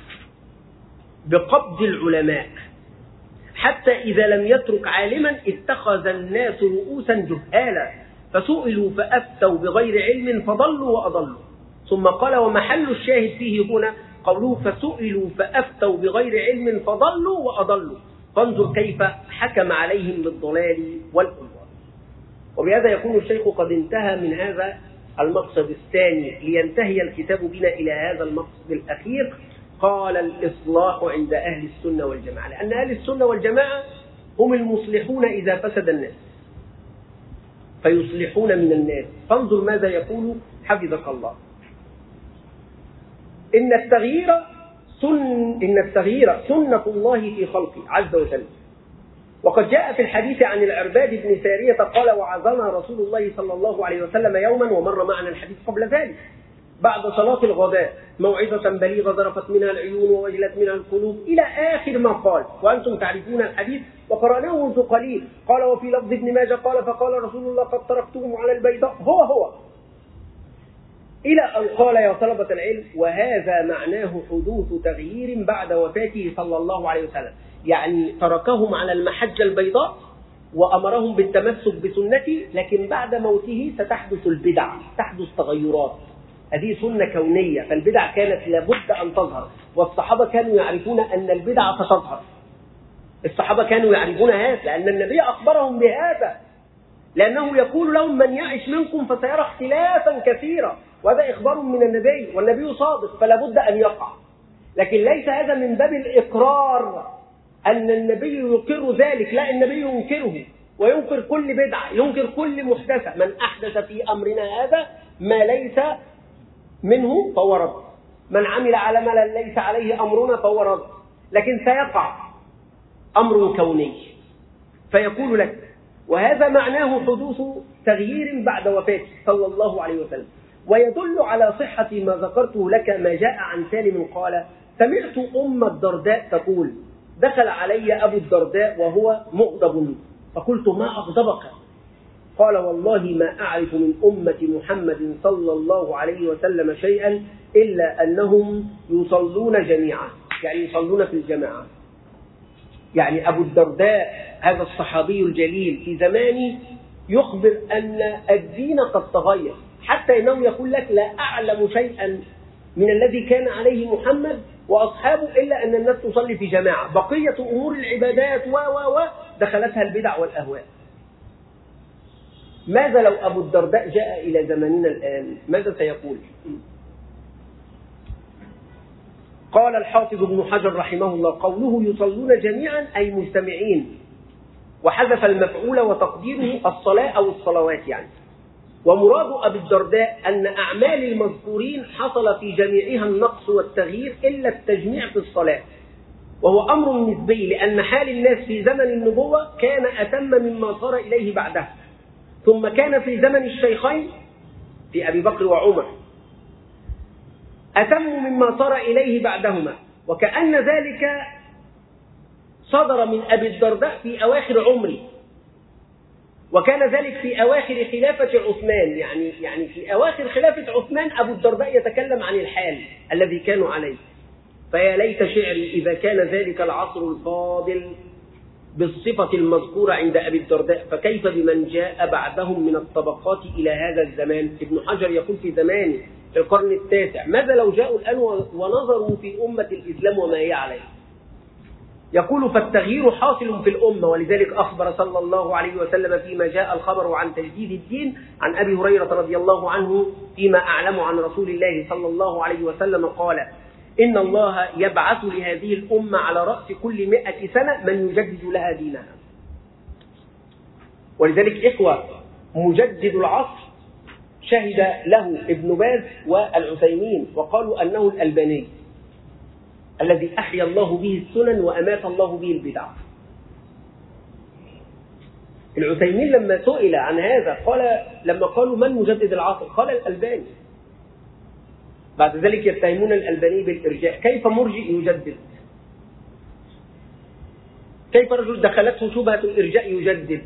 A: بقبض العلماء، حتى إذا لم يترك عالما اتخذ الناس رؤوسا جهالا فسئلوا فأفتوا بغير علم فضلوا وأضلوا. ثم قال ومحل الشاهد فيه هنا قوله فسئلوا فأفتوا بغير علم فضلوا وأضلوا. فانظر كيف حكم عليهم بالضلال والأضلال. وبهذا يكون الشيخ قد انتهى من هذا المقصد الثاني، لينتهي الكتاب بنا إلى هذا المقصد الأخير. قال الإصلاح عند أهل السنة والجماعة، لأن أهل السنة والجماعة هم المصلحون إذا فسد الناس، فيصلحون من الناس. فانظر ماذا يقول حفظك الله. إن التغيير سنة الله في خلقه عز وجل. وقد جاء في الحديث عن العرباد بن سارية قال: وعظنا رسول الله صلى الله عليه وسلم يوما، ومر معنا الحديث قبل ذلك، بعد صلاة الغداء موعظة بليغة ذرفت منها العيون ووجلت منها القلوب إلى آخر ما قال، وأنتم تعرفون الحديث وقرأناه منذ قليل. قال: وفي لفظ ابن ماجه قال: فقال رسول الله: قد تركتكم على البيضاء، هو إلى أن قال: يا طلبة العلم، وهذا معناه حدوث تغيير بعد وفاته صلى الله عليه وسلم. يعني تركهم على المحجة البيضاء وأمرهم بالتمسك بسنته، لكن بعد موته ستحدث البدع، تحدث تغيرات. هذه سنة كونية، فالبدع كانت لابد أن تظهر، والصحابة كانوا يعرفون أن البدع ستظهر. الصحابة كانوا يعرفون هذا لأن النبي أخبرهم بهذا، لأنه يقول لهم: من يعش منكم فسيرى اختلافا كثيرا، وهذا إخبار من النبي، والنبي صادق فلا بد أن يقع. لكن ليس هذا من باب الإقرار أن النبي يقر ذلك، لا، النبي ينكره وينكر كل بدعة، ينكر كل محدثة. من أحدث في أمرنا هذا ما ليس منه فهو رد، من عمل على ما ليس عليه أمرنا فهو رد. لكن سيقع أمر كوني، فيقول لك: وهذا معناه حدوث تغيير بعد وفاته صلى الله عليه وسلم. ويدل على صحة ما ذكرته لك ما جاء عن سالم قال: سمعت أم الدرداء تقول: دخل علي أبو الدرداء وهو مغضب، فقلت: ما أغضبك؟ قال: والله ما أعرف من أمة محمد صلى الله عليه وسلم شيئا إلا أنهم يصلون جميعا، يعني يصلون في الجماعة. يعني أبو الدرداء هذا الصحابي الجليل في زمانه يخبر أن الدين قد تغير، حتى إنه يقول لك: لا أعلم شيئا من الذي كان عليه محمد وأصحابه إلا أن الناس تصلي في جماعة، بقية أمور العبادات دخلتها البدع والأهواء. ماذا لو أبو الدرداء جاء إلى زماننا الآن؟ ماذا سيقول؟ قال الحافظ ابن حجر رحمه الله: قوله يصلون جميعا أي مجتمعين، وحذف المفعول وتقديره الصلاة أو الصلوات يعني. ومراد أبي الدرداء أن أعمال المذكورين حصل في جميعها النقص والتغيير إلا التجميع في الصلاة، وهو أمر نسبي، لأن حال الناس في زمن النبوة كان أتم مما صار إليه بعده، ثم كان في زمن الشيخين في أبي بكر وعمر أتم مما صار إليه بعدهما، وكأن ذلك صدر من أبي الدرداء في أواخر عمره، وكان ذلك في أواخر خلافة عثمان، يعني في أواخر خلافة عثمان أبو الدرداء يتكلم عن الحال الذي كانوا عليه. فيا ليت شعري إذا كان ذلك العصر الفاضل بالصفة المذكورة عند أبي الدرداء، فكيف بمن جاء بعدهم من الطبقات إلى هذا الزمان؟ ابن حجر يقول: في زمانه في القرن التاسع، ماذا لو جاءوا الآن ونظروا في أمة الإسلام وما هي عليه؟ يقول: فالتغيير حاصل في الأمة، ولذلك أخبر صلى الله عليه وسلم فيما جاء الخبر عن تجديد الدين عن أبي هريرة رضي الله عنه فيما أعلم عن رسول الله صلى الله عليه وسلم قال: إن الله يبعث لهذه الأمة على رأس كل 100 سنة من يجدد لها دينها. ولذلك إخوة، مجدد العصر شهد له ابن باز والعثيمين، وقالوا أنه الألباني الذي أحيا الله به السنن وأمات الله به البدع. العثيمين لما سئل عن هذا قال، لما قالوا: من مجدد العصر؟ قال: الألباني. بعد ذلك يتهمون الألباني بالإرجاء. كيف مرجئ يجدد؟ كيف رجل دخلته شبهة الإرجاء يجدد؟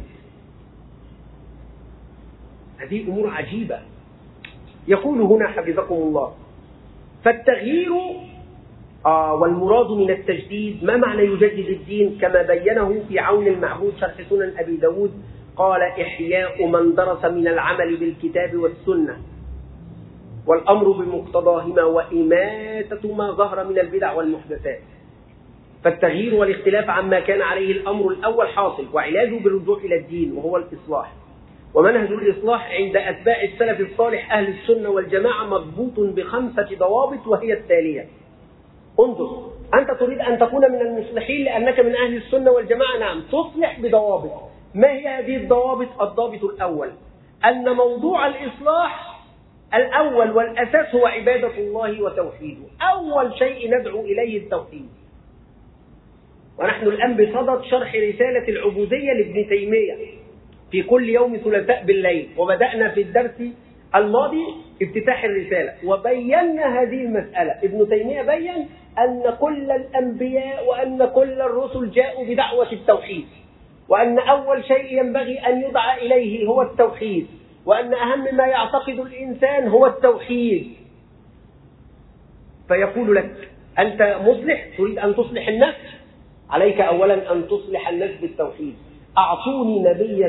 A: هذه أمور عجيبة. يقول هنا حفظكم الله: فالتغيير والمراد من التجديد ما معنى يجدد الدين؟ كما بينه في عون المعبود شرح سنن أبي داود قال: إحياء من درس من العمل بالكتاب والسنة والأمر بمقتضاهما وإماتة ما ظهر من البدع والمحدثات. فالتغيير والاختلاف عما كان عليه الأمر الأول حاصل، وعلاجه بالرجوع إلى الدين وهو الإصلاح. ومنهج الإصلاح عند أتباع السلف الصالح أهل السنة والجماعة مضبوط ب5 ضوابط، وهي التالية. انظر، أنت تريد أن تكون من المصلحين لأنك من أهل السنة والجماعة، نعم، تصلح بضوابط. ما هي هذه الضوابط؟ الضابط الأول: أن موضوع الإصلاح الأول والأساس هو عبادة الله وتوحيده. أول شيء ندعو إليه التوحيد. ونحن الآن بصدد شرح رسالة العبودية لابن تيمية في كل يوم ثلاثاء بالليل، وبدأنا في الدرس الماضي افتتاح الرسالة وبينا هذه المسألة. ابن تيمية بيّن أن كل الأنبياء وأن كل الرسل جاءوا بدعوة التوحيد، وأن أول شيء ينبغي أن يدعى إليه هو التوحيد، وأن أهم ما يعتقد الإنسان هو التوحيد. فيقول لك أنت مصلح، تريد أن تصلح النفس، عليك أولا أن تصلح النفس بالتوحيد. أعطوني نبيا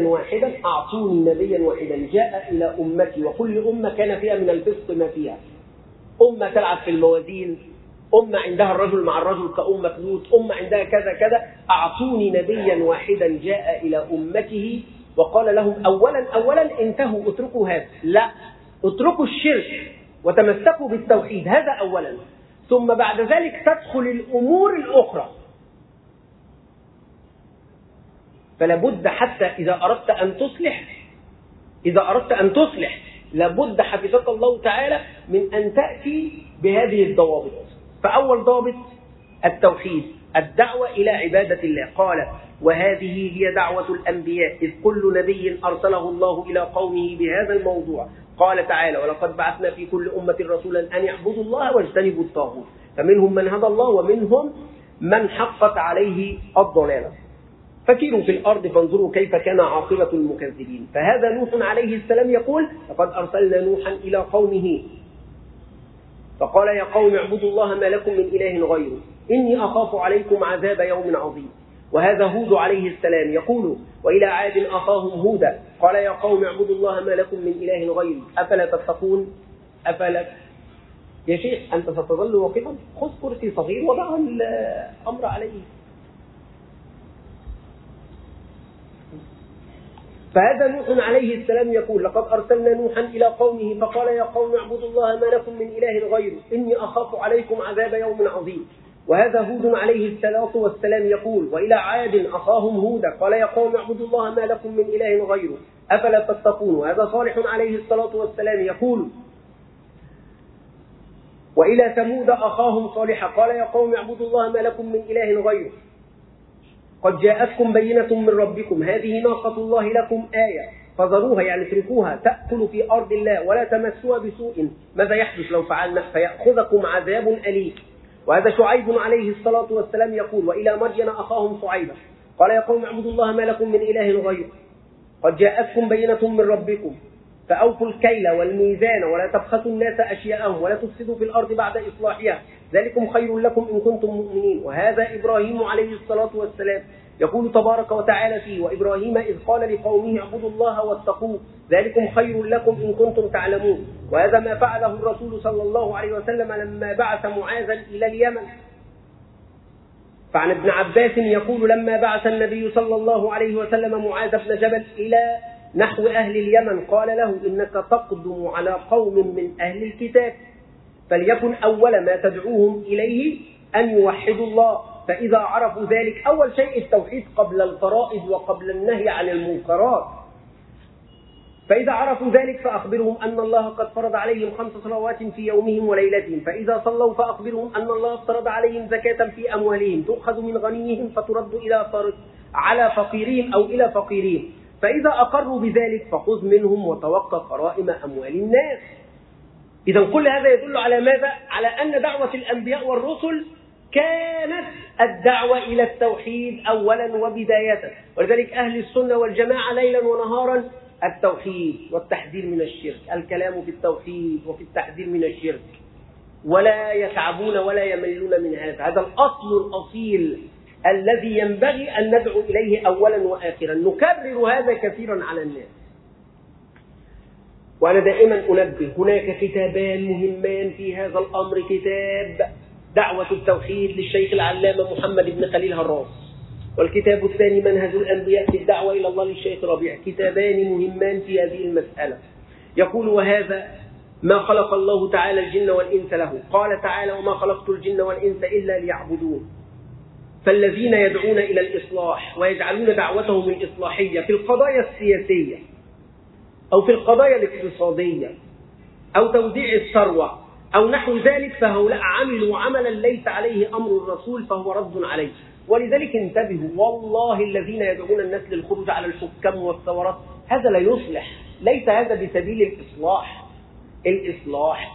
A: واحدا جاء إلى أمتي، وكل أمة كان فيها من الفسق ما فيها. أمة تلعب في الموازين، أمة عندها الرجل مع الرجل كأمة لوط، أمة عندها كذا كذا. أعطوني نبيا واحدا جاء إلى أمته وقال لهم أولا انتهوا، اتركوا هذا، لا، اتركوا الشرك وتمسكوا بالتوحيد، هذا أولا. ثم بعد ذلك تدخل الأمور الأخرى. فلا بد حتى إذا أردت أن تصلح لابد حفظك الله تعالى من أن تأتي بهذه الضوابط. فأول ضابط التوحيد، الدعوة إلى عبادة الله. قال وهذه هي دعوة الأنبياء، إذ كل نبي أرسله الله إلى قومه بهذا الموضوع. قال تعالى ولقد بعثنا في كل أمة رسولا أن يعبدوا الله واجتنبوا الطاغوت، فمنهم من هدى الله ومنهم من حقت عليه الضلالة. فسيروا في الأرض فانظروا كيف كان عاقبة المكذبين. فهذا نوح عليه السلام يقول لقد أرسلنا نوحا إلى قومه فقال يا قوم اعبدوا الله ما لكم من إله غيره إني أخاف عليكم عذاب يوم عظيم. وهذا هود عليه السلام يقول وإلى عاد أخاهم هودا قال يا قوم اعبدوا الله ما لكم من إله غيره أفلا تتقون. يا شيخ أنت ستظل واقفا، خذ كرسي صغير وضع الأمر عليه. فهذا نوح عليه السلام يقول لقد أرسلنا نوحا إلى قومه فقال يا قوم اعبدوا الله ما لكم من إله غيره إني أخاف عليكم عذاب يوم عظيم. وهذا هود عليه الصلاة والسلام يقول وإلى عاد أخاهم هودا قال يا قوم اعبدوا الله ما لكم من إله غيره أفلا تتقون. وهذا صالح عليه الصلاة والسلام يقول وإلى ثمود أخاهم صالحا قال يا قوم اعبدوا الله ما لكم من إله غيره قد جاءتكم بينة من ربكم هذه ناقة الله لكم آية فذروها يعني اتركوها تأكل في أرض الله ولا تمسوها بسوء ماذا يحدث لو فعلنا فيأخذكم عذاب أليم. وهذا شعيب عليه الصلاة والسلام يقول وإلى مدين أخاهم شعيبا قال يا قوم اعبدوا الله ما لكم من إله غيره قد جاءتكم بينة من ربكم فأوفوا الكيل والميزان ولا تبخسوا الناس أشياءهم ولا تفسدوا في الأرض بعد إصلاحها ذلكم خير لكم إن كنتم مؤمنين. وهذا إبراهيم عليه الصلاة والسلام يقول تبارك وتعالى فيه وإبراهيم إذ قال لقومه اعبدوا الله واتقوه ذلكم خير لكم إن كنتم تعلمون. وهذا ما فعله الرسول صلى الله عليه وسلم لما بعث معاذا إلى اليمن. فعن ابن عباس يقول لما بعث النبي صلى الله عليه وسلم معاذ بن جبل إلى نحو أهل اليمن قال له إنك تقدم على قوم من أهل الكتاب فليكن أول ما تدعوهم إليه أن يوحدوا الله فإذا عرفوا ذلك أول شيء التوحيد قبل الفرائض وقبل النهي عن المنكرات. فإذا عرفوا ذلك فأخبرهم أن الله قد فرض عليهم 5 صلوات في يومهم وليلتهم فإذا صلوا فأخبرهم أن الله افترض عليهم زكاة في أموالهم تؤخذ من غنيهم فترد على فقيرهم أو إلى فقيرهم فإذا أقروا بذلك فخذ منهم وتوقف غرائم أموال الناس. إذا كل هذا يدل على ماذا؟ على أن دعوة الأنبياء والرسل كانت الدعوة إلى التوحيد أولا وبداية. ولذلك أهل السنة والجماعة ليلا ونهارا التوحيد والتحذير من الشرك، الكلام في التوحيد وفي التحذير من الشرك ولا يتعبون ولا يملون من هذا. هذا الأصل الأصيل الذي ينبغي أن ندعو إليه أولا وآخرا. نكرر هذا كثيرا على الناس. وأنا دائما أنبه هناك كتابان مهمان في هذا الأمر. كتاب دعوة التوحيد للشيخ العلامة محمد بن خليل هراس، والكتاب الثاني منهج الأنبياء في الدعوة إلى الله للشيخ ربيع. كتابان مهمان في هذه المسألة. يقول وهذا ما خلق الله تعالى الجن والإنس له. قال تعالى وما خلقت الجن والإنس إلا ليعبدون. فالذين يدعون إلى الإصلاح ويجعلون دعوتهم الإصلاحية في القضايا السياسية أو في القضايا الاقتصادية أو توزيع الثروة أو نحو ذلك، فهؤلاء عملوا عملا ليس عليه أمر الرسول فهو رد عليه. ولذلك انتبهوا، والله الذين يدعون الناس للخروج على الحكام والثورات هذا لا يصلح، ليس هذا بسبيل الإصلاح. الإصلاح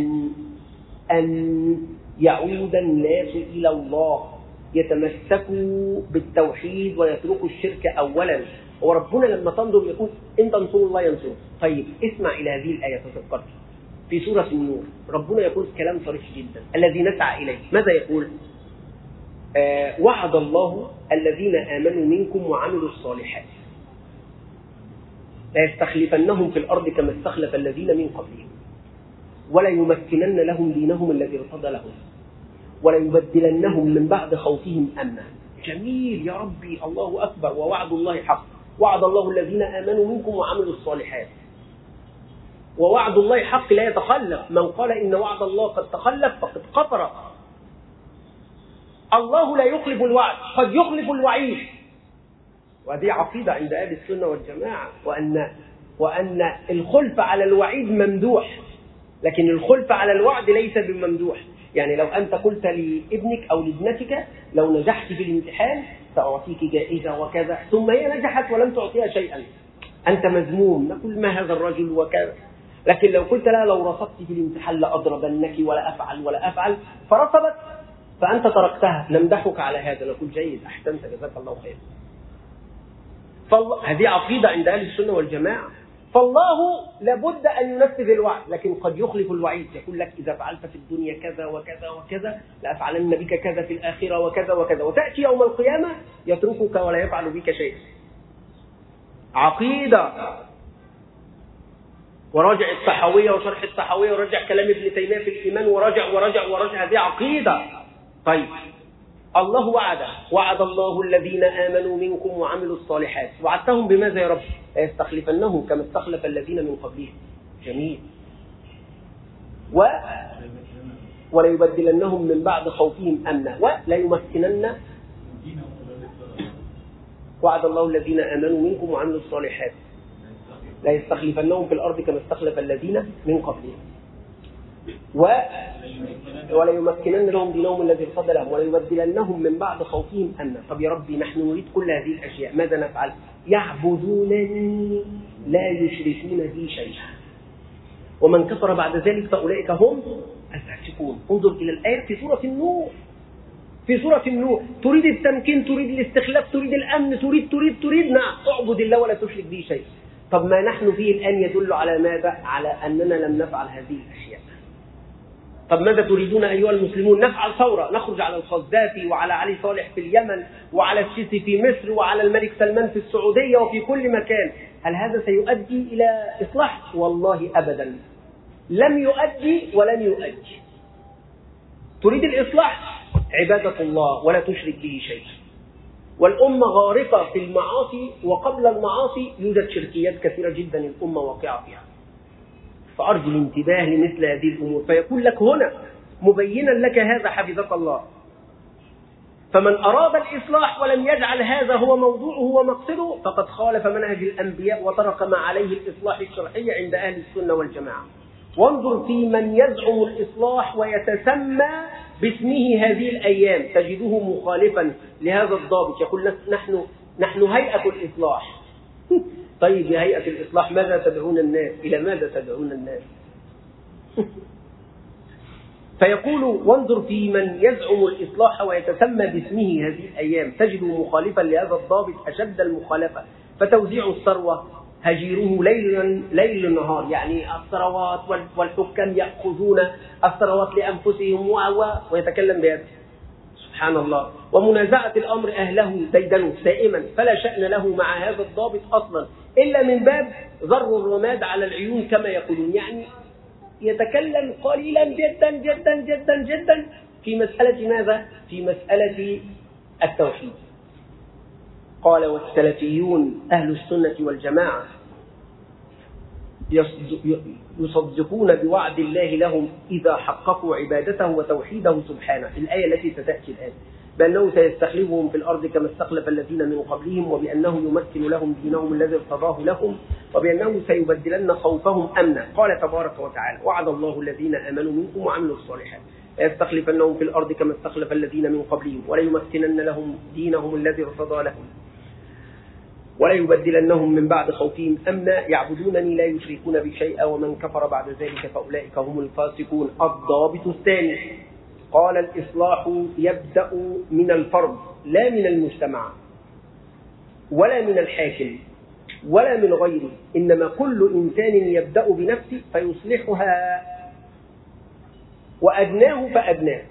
A: أن يعود الناس إلى الله، يتمسكوا بالتوحيد ويتركوا الشرك أولا. وربنا لما تنظر يقول إن تنصروا الله ينصركم. طيب اسمع إلى هذه الآية تذكرت في سورة النور، ربنا يقول كلام صريح جدا: الذي نسعى إليه. ماذا يقول؟ وعد الله الذين آمنوا منكم وعملوا الصالحات لا يستخلفنهم في الأرض كما استخلف الذين من قبلهم وليمكنن لهم دينهم الذي ارتضى لهم وليبدلنهم من بعد خوفهم أمنا. جميل يا ربي، الله أكبر. ووعد الله حق. وعد الله الذين آمنوا منكم وعملوا الصالحات. ووعد الله حق لا يتخلف. من قال إن وعد الله قد تخلف فقد كفر. الله لا يخلف الوعد، قد يخلف الوعيد. وهذه عقيدة عند أهل السنة والجماعة، وأن الخلف على الوعيد ممدوح، لكن الخلف على الوعد ليس بممدوح. يعني لو أنت قلت لابنك أو لابنتك لو نجحت في الامتحان سأعطيك جائزة وكذا، ثم هي نجحت ولم تعطيها شيئا، أنت مذموم، نقول ما هذا الرجل وكذا. لكن لو قلت لها لو رفضت في الامتحان لأضربنك ولا أفعل فرفضت فأنت تركتها، نمدحك على هذا، نقول جيد، أحسنت، جزاك الله خير. هذه عقيدة عند أهل السنة والجماعة. فالله لابد أن ينفذ الوعد، لكن قد يخلف الوعيد، يقول لك إذا فعلت في الدنيا كذا وكذا وكذا لأفعلن بك كذا في الآخرة وكذا وكذا، وتأتي يوم القيامة يتركك ولا يفعل بك شيء. عقيدة. وراجع الطحاوية وشرح الطحاوية وراجع كلام ابن تيمية في الإيمان وراجع، هذه عقيدة. طيب الله وعد الله الذين آمنوا منكم وعملوا الصالحات. وعدتهم بماذا يا رب؟ لا يستخلفنهم كما استخلف الذين من قبلهم. جميل. ولا يبدلنهم من بعد خوفهم أمنا ولا يمكنن. وعد الله الذين آمنوا منكم وعملوا الصالحات لا يستخلفنهم في الأرض كما استخلف الذين من قبلهم ولا يمكنن لهم دينهم الذي ارتضى لهم ولا يبدلنهم من بعد خوفهم أمنا. طب يا ربي نحن نريد كل هذه الأشياء، ماذا نفعل؟ يعبدونني لا يشركون بي شيئا ومن كفر بعد ذلك فأولئك هم الفاسقون. انظر إلى الآية في سورة النور. في سورة النور تريد التمكين، تريد الاستخلاف، تريد الأمن، تريد نعم، اعبد الله ولا تشرك به شيئا. طب ما نحن فيه الآن يدل على ماذا؟ على أننا لم نفعل هذه الأشياء. طب ماذا تريدون أيها المسلمون؟ نفعل ثورة، نخرج على القذافي وعلى علي صالح في اليمن وعلى السيسي في مصر وعلى الملك سلمان في السعودية وفي كل مكان. هل هذا سيؤدي إلى إصلاح؟ والله أبدا، لم يؤدي ولن يؤدي. تريد الإصلاح؟ عبادة الله ولا تشرك به شيئا. والأمة غارقة في المعاصي، وقبل المعاصي يوجد شركيات كثيرة جدا الأمة واقعة فيها. فأرجو الانتباه لمثل هذه الأمور. فيقول لك هنا مبينا لك هذا حفظك الله. فمن أراد الإصلاح ولم يجعل هذا هو موضوعه ومقصده فقد خالف منهج الأنبياء وترك ما عليه الإصلاح الشرعي عند أهل السنة والجماعة. وانظر في من يزعم الإصلاح ويتسمى باسمه هذه الأيام تجده مخالفا لهذا الضابط. يقول لك نحن هيئة الإصلاح. طيب يا هيئة الإصلاح ماذا تدعون الناس؟ إلى ماذا تدعون الناس؟ فيقول وانظر في من يزعم الإصلاح ويتسمى باسمه هذه الأيام تجده مخالفا لهذا الضابط أشد المخالفة. فتوزيع الثروة هجيره ليل نهار، يعني الثروات والحكام يأخذون الثروات لأنفسهم ويتكلم بهذا سبحان الله. ومنازعة الأمر أهله ديدنه دائما، فلا شأن له مع هذا الضابط أصلا إلا من باب ذر الرماد على العيون كما يقولون، يعني يتكلم قليلا جدا جدا جدا جدا في مسألة ماذا؟ في مسألة التوحيد. قال والسلفيون أهل السنة والجماعة يصدقون بوعد الله لهم إذا حققوا عبادته وتوحيده سبحانه. الآية التي ستأتي الآن بأنه سيستخلفهم في الأرض كما استخلف الذين من قبلهم، وبأنه يمكن لهم دينهم الذي ارتضاه لهم، وبأنه سيبدلن خوفهم أمنا. قال تبارك وتعالى: وعد الله الذين آمنوا منكم وعملوا الصالحات ليستخلفنهم في الأرض كما استخلف الذين من قبلهم وليمكنن لهم دينهم الذي ارتضى لهم وليبدلنهم من بعد خوفهم أمنا يعبدونني لا يشركون بي شيئا ومن كفر بعد ذلك فأولئك هم الفاسقون. الضابط الثاني قال: الإصلاح يبدأ من الفرد لا من المجتمع ولا من الحاكم ولا من غيره، إنما كل إنسان يبدأ بنفسه فيصلحها، وأدناه فأدناه.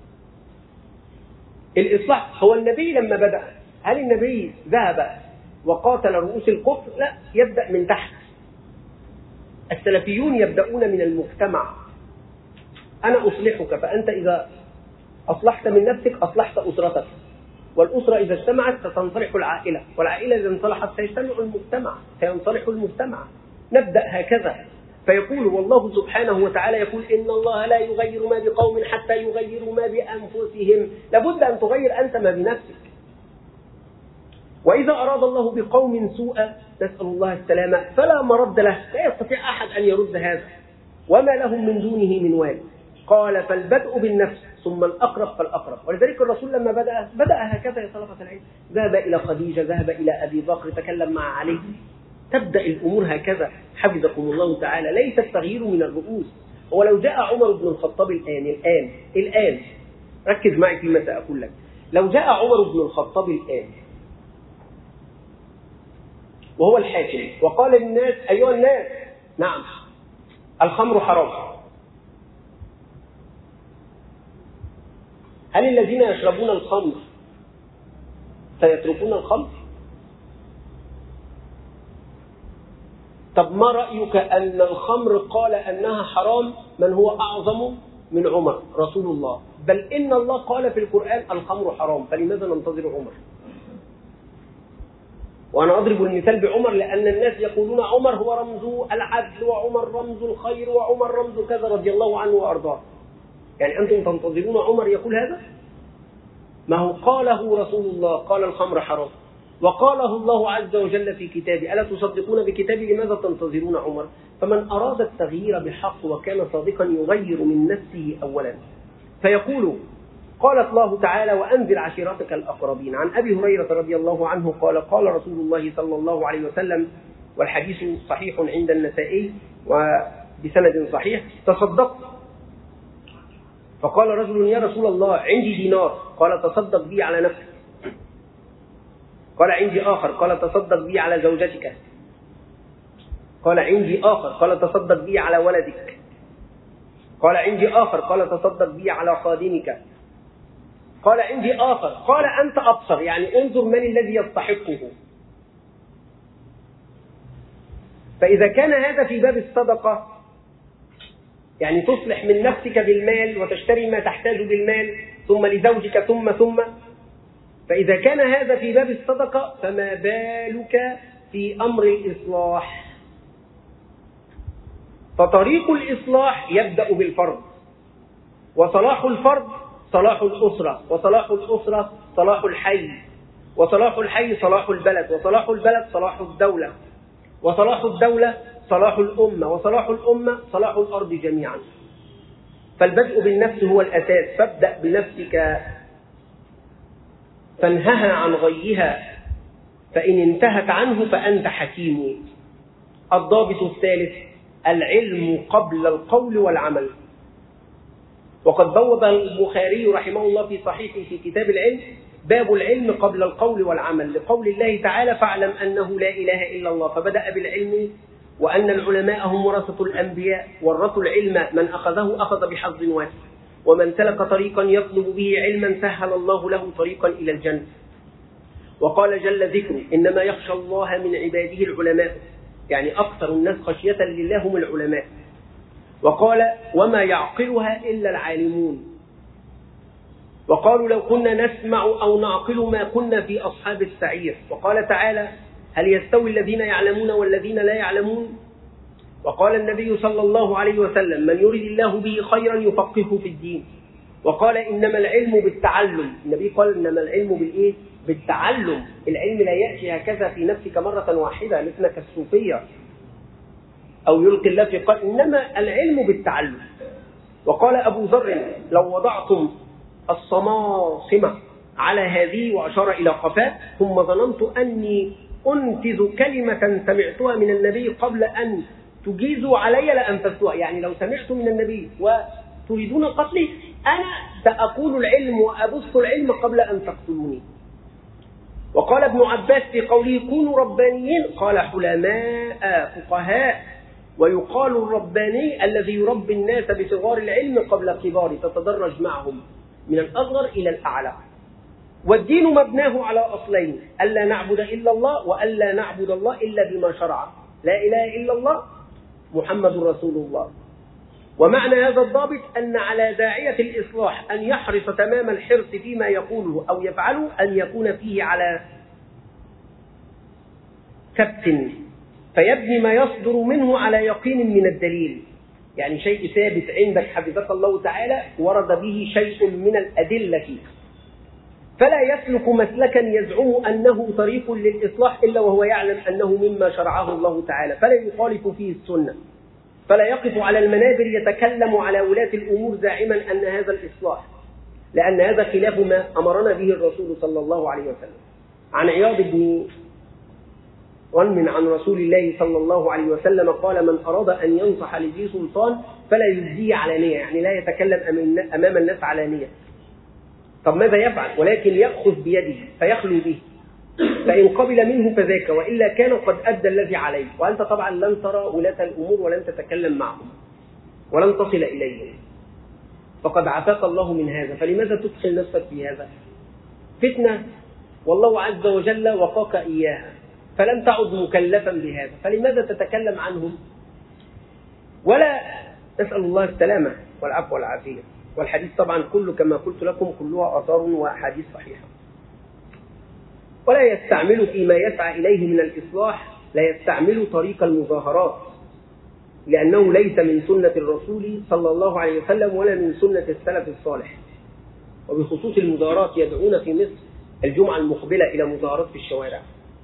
A: الإصلاح هو النبي لما بدأ، هل النبي ذهب وقاتل رؤوس الكفر؟ لا، يبدأ من تحت. السلفيون يبدأون من المجتمع. أنا أصلحك، فأنت إذا أصلحت من نفسك أصلحت أسرتك، والأسرة إذا اجتمعت ستنصلح العائلة، والعائلة إذا انصلحت سينصلح المجتمع. نبدأ هكذا. فيقول والله سبحانه وتعالى يقول: إن الله لا يغير ما بقوم حتى يغيروا ما بأنفسهم. لابد أن تغير أنت ما بنفسك. وإذا أراد الله بقوم سوءا، نسأل الله السلامة، فلا مرد له، لا يستطيع أحد أن يرد هذا، وما لهم من دونه من وال. قال: فالبدء بالنفس ثم الأقرب فالأقرب. ولذلك الرسول لما بدأ هكذا يا طلبة العلم، ذهب إلى خديجة، ذهب إلى أبي بكر، تكلم مع علي. تبدأ الأمور هكذا حفظكم الله تعالى. ليس التغيير من الرؤوس. ولو جاء عمر بن الخطاب الآن ركز معي فيما سأقول لك. لو جاء عمر بن الخطاب الآن وهو الحاكم وقال للناس: أيها الناس، نعم الخمر حرام، هل الذين يشربون الخمر سيتركون الخمر؟ طب ما رأيك أن الخمر قال أنها حرام من هو أعظم من عمر رسول الله؟ بل إن الله قال في القرآن: الخمر حرام، فلماذا ننتظر عمر؟ وأنا أضرب المثال بعمر لأن الناس يقولون عمر هو رمز العدل، وعمر رمز الخير، وعمر رمز كذا رضي الله عنه وأرضاه. يعني أنتم تنتظرون عمر يقول هذا؟ ما هو قاله رسول الله، قال الخمر حرام، وقاله الله عز وجل في كتابه: ألا تصدقون بكتابي؟ لماذا تنتظرون عمر؟ فمن أراد التغيير بحق وكان صادقا يغير من نفسه أولا. فيقول: قال الله تعالى: وأنذر عشيرتك الأقربين. عن أبي هريرة رضي الله عنه قال: قال رسول الله صلى الله عليه وسلم، والحديث صحيح عند النسائي وبسند صحيح: تصدقت. فقال رجل: يا رسول الله، عندي دينار. قال: تصدق بي على نفسك. قال: عندي آخر. قال: تصدق بي على زوجتك. قال: عندي آخر. قال: تصدق بي على ولدك. قال: عندي آخر. قال: تصدق بي على خادمك. قال: عندي آخر. قال: أنت أبصر، يعني انظر من الذي يستحقه. فإذا كان هذا في باب الصدقة، يعني تصلح من نفسك بالمال وتشتري ما تحتاج بالمال، ثم لزوجك ثم، فإذا كان هذا في باب الصدقة، فما بالك في أمر الإصلاح؟ فطريق الإصلاح يبدأ بالفرد، وصلاح الفرد صلاح الأسرة، وصلاح الأسرة صلاح الحي، وصلاح الحي صلاح البلد، وصلاح البلد صلاح الدولة، وصلاح الدولة صلاح الأمة، وصلاح الأمة صلاح الأرض جميعا. فالبدء بالنفس هو الأساس. فابدأ بنفسك فانهها عن غيها، فإن انتهت عنه فأنت حكيم. الضابط الثالث: العلم قبل القول والعمل. وقد بوب البخاري رحمه الله في صحيحه في كتاب العلم باب العلم قبل القول والعمل، لقول الله تعالى: فاعلم أنه لا إله إلا الله. فبدأ بالعلم، وأن العلماء هم ورثة الأنبياء، ورثوا العلم من أخذه أخذ بحظ وافر، ومن سلك طريقا يطلب به علما سهل الله له طريقا إلى الجنة. وقال جل ذكره: إنما يخشى الله من عباده العلماء، يعني أكثر الناس خشية لله هم العلماء. وقال: وما يعقلها إلا العالمون. وقالوا: لو كنا نسمع أو نعقل ما كنا في أصحاب السعير. وقال تعالى: هل يستوي الذين يعلمون والذين لا يعلمون؟ وقال النبي صلى الله عليه وسلم: من يريد الله به خيرا يفقهه في الدين. وقال إنما العلم بالتعلم. النبي قال إنما العلم بالإيه؟ بالتعلم. العلم لا يأتي هكذا في نفسك مرة واحدة مثل كالصوفية أو يلقي الله في قلب، إنما العلم بالتعلم. وقال أبو ذر لو وضعتم الصماصمة على هذه وأشار إلى قفاه ثم ظننت أني أنفذ كلمة سمعتها من النبي قبل أن تجيزوا علي لأنفذتها. يعني لو سمعت من النبي وتريدون قتلي أنا سأقول العلم وأبث العلم قبل أن تقتلوني. وقال ابن عباس في قوله كونوا ربانيين قال حلماء فقهاء، ويقال الرباني الذي يربي الناس بصغار العلم قبل كبار تتدرج معهم من الأصغر إلى الأعلى. والدين مبناه على أصلين: ألا نعبد إلا الله، وألا نعبد الله إلا بما شرع. لا إله إلا الله محمد رسول الله. ومعنى هذا الضابط أن على داعية الإصلاح أن يحرص تمام الحرص فيما يقوله أو يفعله أن يكون فيه على ثبت، فيبني ما يصدر منه على يقين من الدليل. يعني شيء ثابت عندك حفظك الله تعالى ورد به شيء من الأدلة، فلا يسلك مسلكا يزعم أنه طريق للإصلاح إلا وهو يعلم أنه مما شرعه الله تعالى، فلا يخالف فيه السنة، فلا يقف على المنابر يتكلم على ولاة الأمور زاعما أن هذا الإصلاح، لأن هذا خلاف ما أمرنا به الرسول صلى الله عليه وسلم. عن عياض بن غنم عن رسول الله صلى الله عليه وسلم قال: من أراد أن ينصح لذي سلطان فلا يجزيه علانية، يعني لا يتكلم أمام الناس علانية. طب ماذا يفعل؟ ولكن يأخذ بيده فيخلو به، فإن قبل منه فذاك، وإلا كان قد أدى الذي عليه. وأنت طبعا لن ترى ولاة الأمور ولن تتكلم معهم ولن تصل إليهم، فقد عافاك الله من هذا، فلماذا تدخل نفسك في هذا؟ فتنة والله عز وجل وقاك إياها، فلم تعد مكلفا بهذا، فلماذا تتكلم عنهم؟ ولا نسأل الله السلامة والعفو والعافية. والحديث طبعا كله كما قلت لكم كلها آثار وأحاديث صحيحة. ولا يستعمل فيما يسعى إليه من الإصلاح، لا يستعمل طريق المظاهرات، لأنه ليس من سنة الرسول صلى الله عليه وسلم ولا من سنة السلف الصالح. وبخصوص المظاهرات يدعون في مصر الجمعة المقبلة إلى مظاهرات في الشوارع،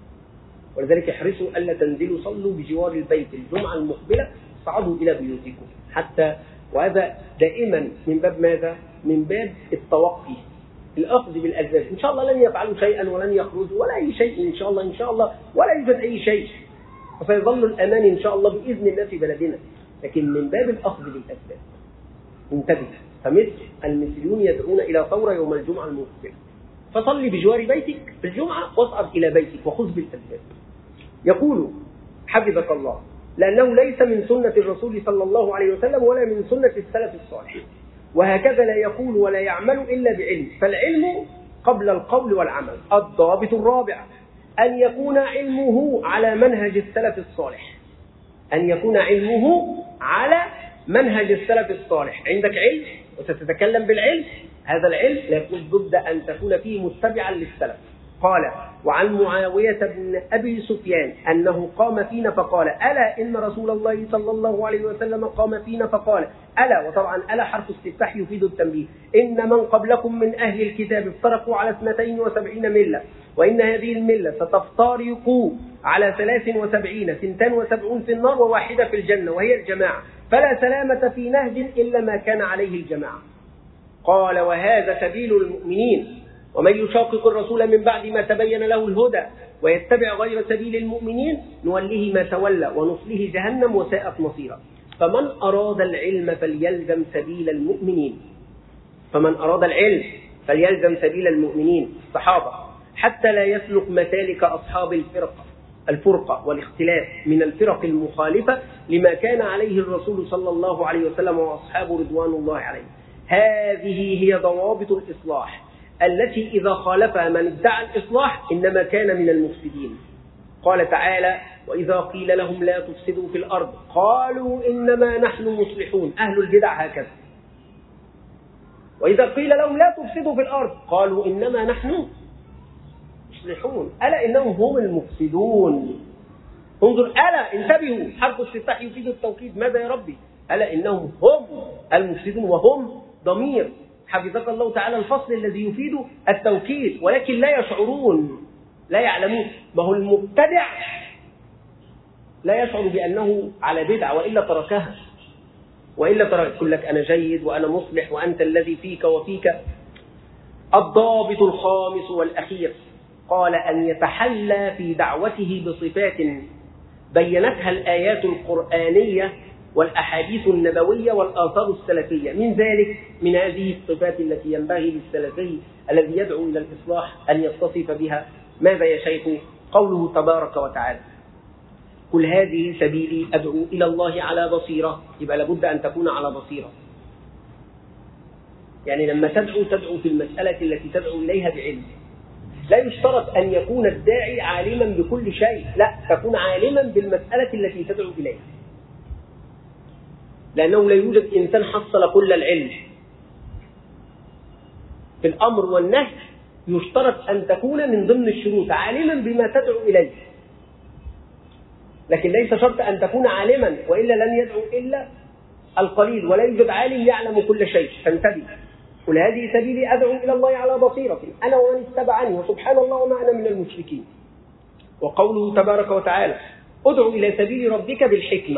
A: ولذلك احرصوا ألا تنزلوا صلوا بجوار البيت الجمعة المقبلة، صعدوا إلى بيوتكم حتى. وهذا دائما من باب ماذا؟ من باب التوقي، الأخذ بالأسباب. إن شاء الله لن يفعلوا شيئا ولن يخرجوا ولا أي شيء إن شاء الله ولا يوجد أي شيء، وسيظل الأمان إن شاء الله بإذن الله في بلدنا، لكن من باب الأخذ بالأسباب. انتبه، فمثل المثليون يدعون إلى ثورة يوم الجمعة المقبلة، فصلي بجوار بيتك في الجمعة واصعد إلى بيتك وخذ بالأسباب. يقول حفظك الله: لأنه ليس من سنة الرسول صلى الله عليه وسلم ولا من سنة السلف الصالح، وهكذا لا يقول ولا يعمل إلا بعلم، فالعلم قبل القول والعمل. الضابط الرابع: أن يكون علمه على منهج السلف الصالح. أن يكون علمه على منهج السلف الصالح. عندك علم وستتكلم بالعلم، هذا العلم لا بد أن تكون فيه متبعا للسلف. قال: وعن معاوية بن أبي سفيان أنه قام فينا فقال: ألا إن رسول الله صلى الله عليه وسلم قام فينا فقال: ألا. وطبعا ألا حرف استفتاح يفيد التنبيه. إن من قبلكم من أهل الكتاب افترقوا على 72 ملة، وإن هذه الملة ستفترق على 73، 72 في النار وواحدة في الجنة وهي الجماعة، فلا سلامة في نهج إلا ما كان عليه الجماعة. قال: وهذا سبيل المؤمنين، ومن يشاقق الرسول من بعد ما تبين له الهدى ويتبع غير سبيل المؤمنين نوله ما تولى ونصله جهنم وساءت مصيرا. فمن أراد العلم فليلزم سبيل المؤمنين. فمن أراد العلم فليلزم سبيل المؤمنين الصحابة، حتى لا يسلك مسالك أصحاب الفرقة والاختلاف من الفرق المخالفة لما كان عليه الرسول صلى الله عليه وسلم وأصحابه رضوان الله عليه. هذه هي ضوابط الإصلاح التي إذا خالفها من ادعى الإصلاح إنما كان من المفسدين. قال تعالى: وإذا قيل لهم لا تفسدوا في الأرض قالوا إنما نحن مصلحون. أهل البدع هكذا، وإذا قيل لهم لا تفسدوا في الأرض قالوا إنما نحن مصلحون. ألا إنهم هم المفسدون. انظر، ألا انتبهوا، حرف استفتاح يفيد التوكيد. ماذا يا ربي؟ ألا إنهم هم المفسدون، وهم ضمير حفظك الله تعالى الفصل الذي يفيد التوكيد، ولكن لا يشعرون، لا يعلمون. ما هو المبتدع لا يشعر بأنه على بدعة وإلا تركها، وإلا يقول لك أنا جيد وأنا مصلح وأنت الذي فيك وفيك. الضابط الخامس والأخير قال أن يتحلى في دعوته بصفات بينتها الآيات القرآنية والأحاديث النبوية والآثار السلفية. من ذلك من هذه الصفات التي ينبغي للسلفي الذي يدعو إلى الإصلاح أن يتصف بها. ماذا يا شيخ؟ قوله تبارك وتعالى: قل هذه سبيلي أدعو إلى الله على بصيرة. يبقى لابد أن تكون على بصيرة، يعني لما تدعو في المسألة التي تدعو إليها بعلم. لا يشترط أن يكون الداعي عالما بكل شيء، لا، تكون عالما بالمسألة التي تدعو إليها، لأنه لا يوجد إنسان حصل كل العلم. في الأمر والنهي يشترط أن تكون من ضمن الشروط عالما بما تدعو إليه، لكن ليس شرط أن تكون عالما، وإلا لن يدعو إلا القليل، ولا يوجد عالم يعلم كل شيء. فانتبه. قل هذه سبيلي أدعو إلى الله على بصيرة أنا ومن اتبعني وسبحان الله وما أنا من المشركين. وقوله تبارك وتعالى: ادعو إلى سبيل ربك بالحكمة.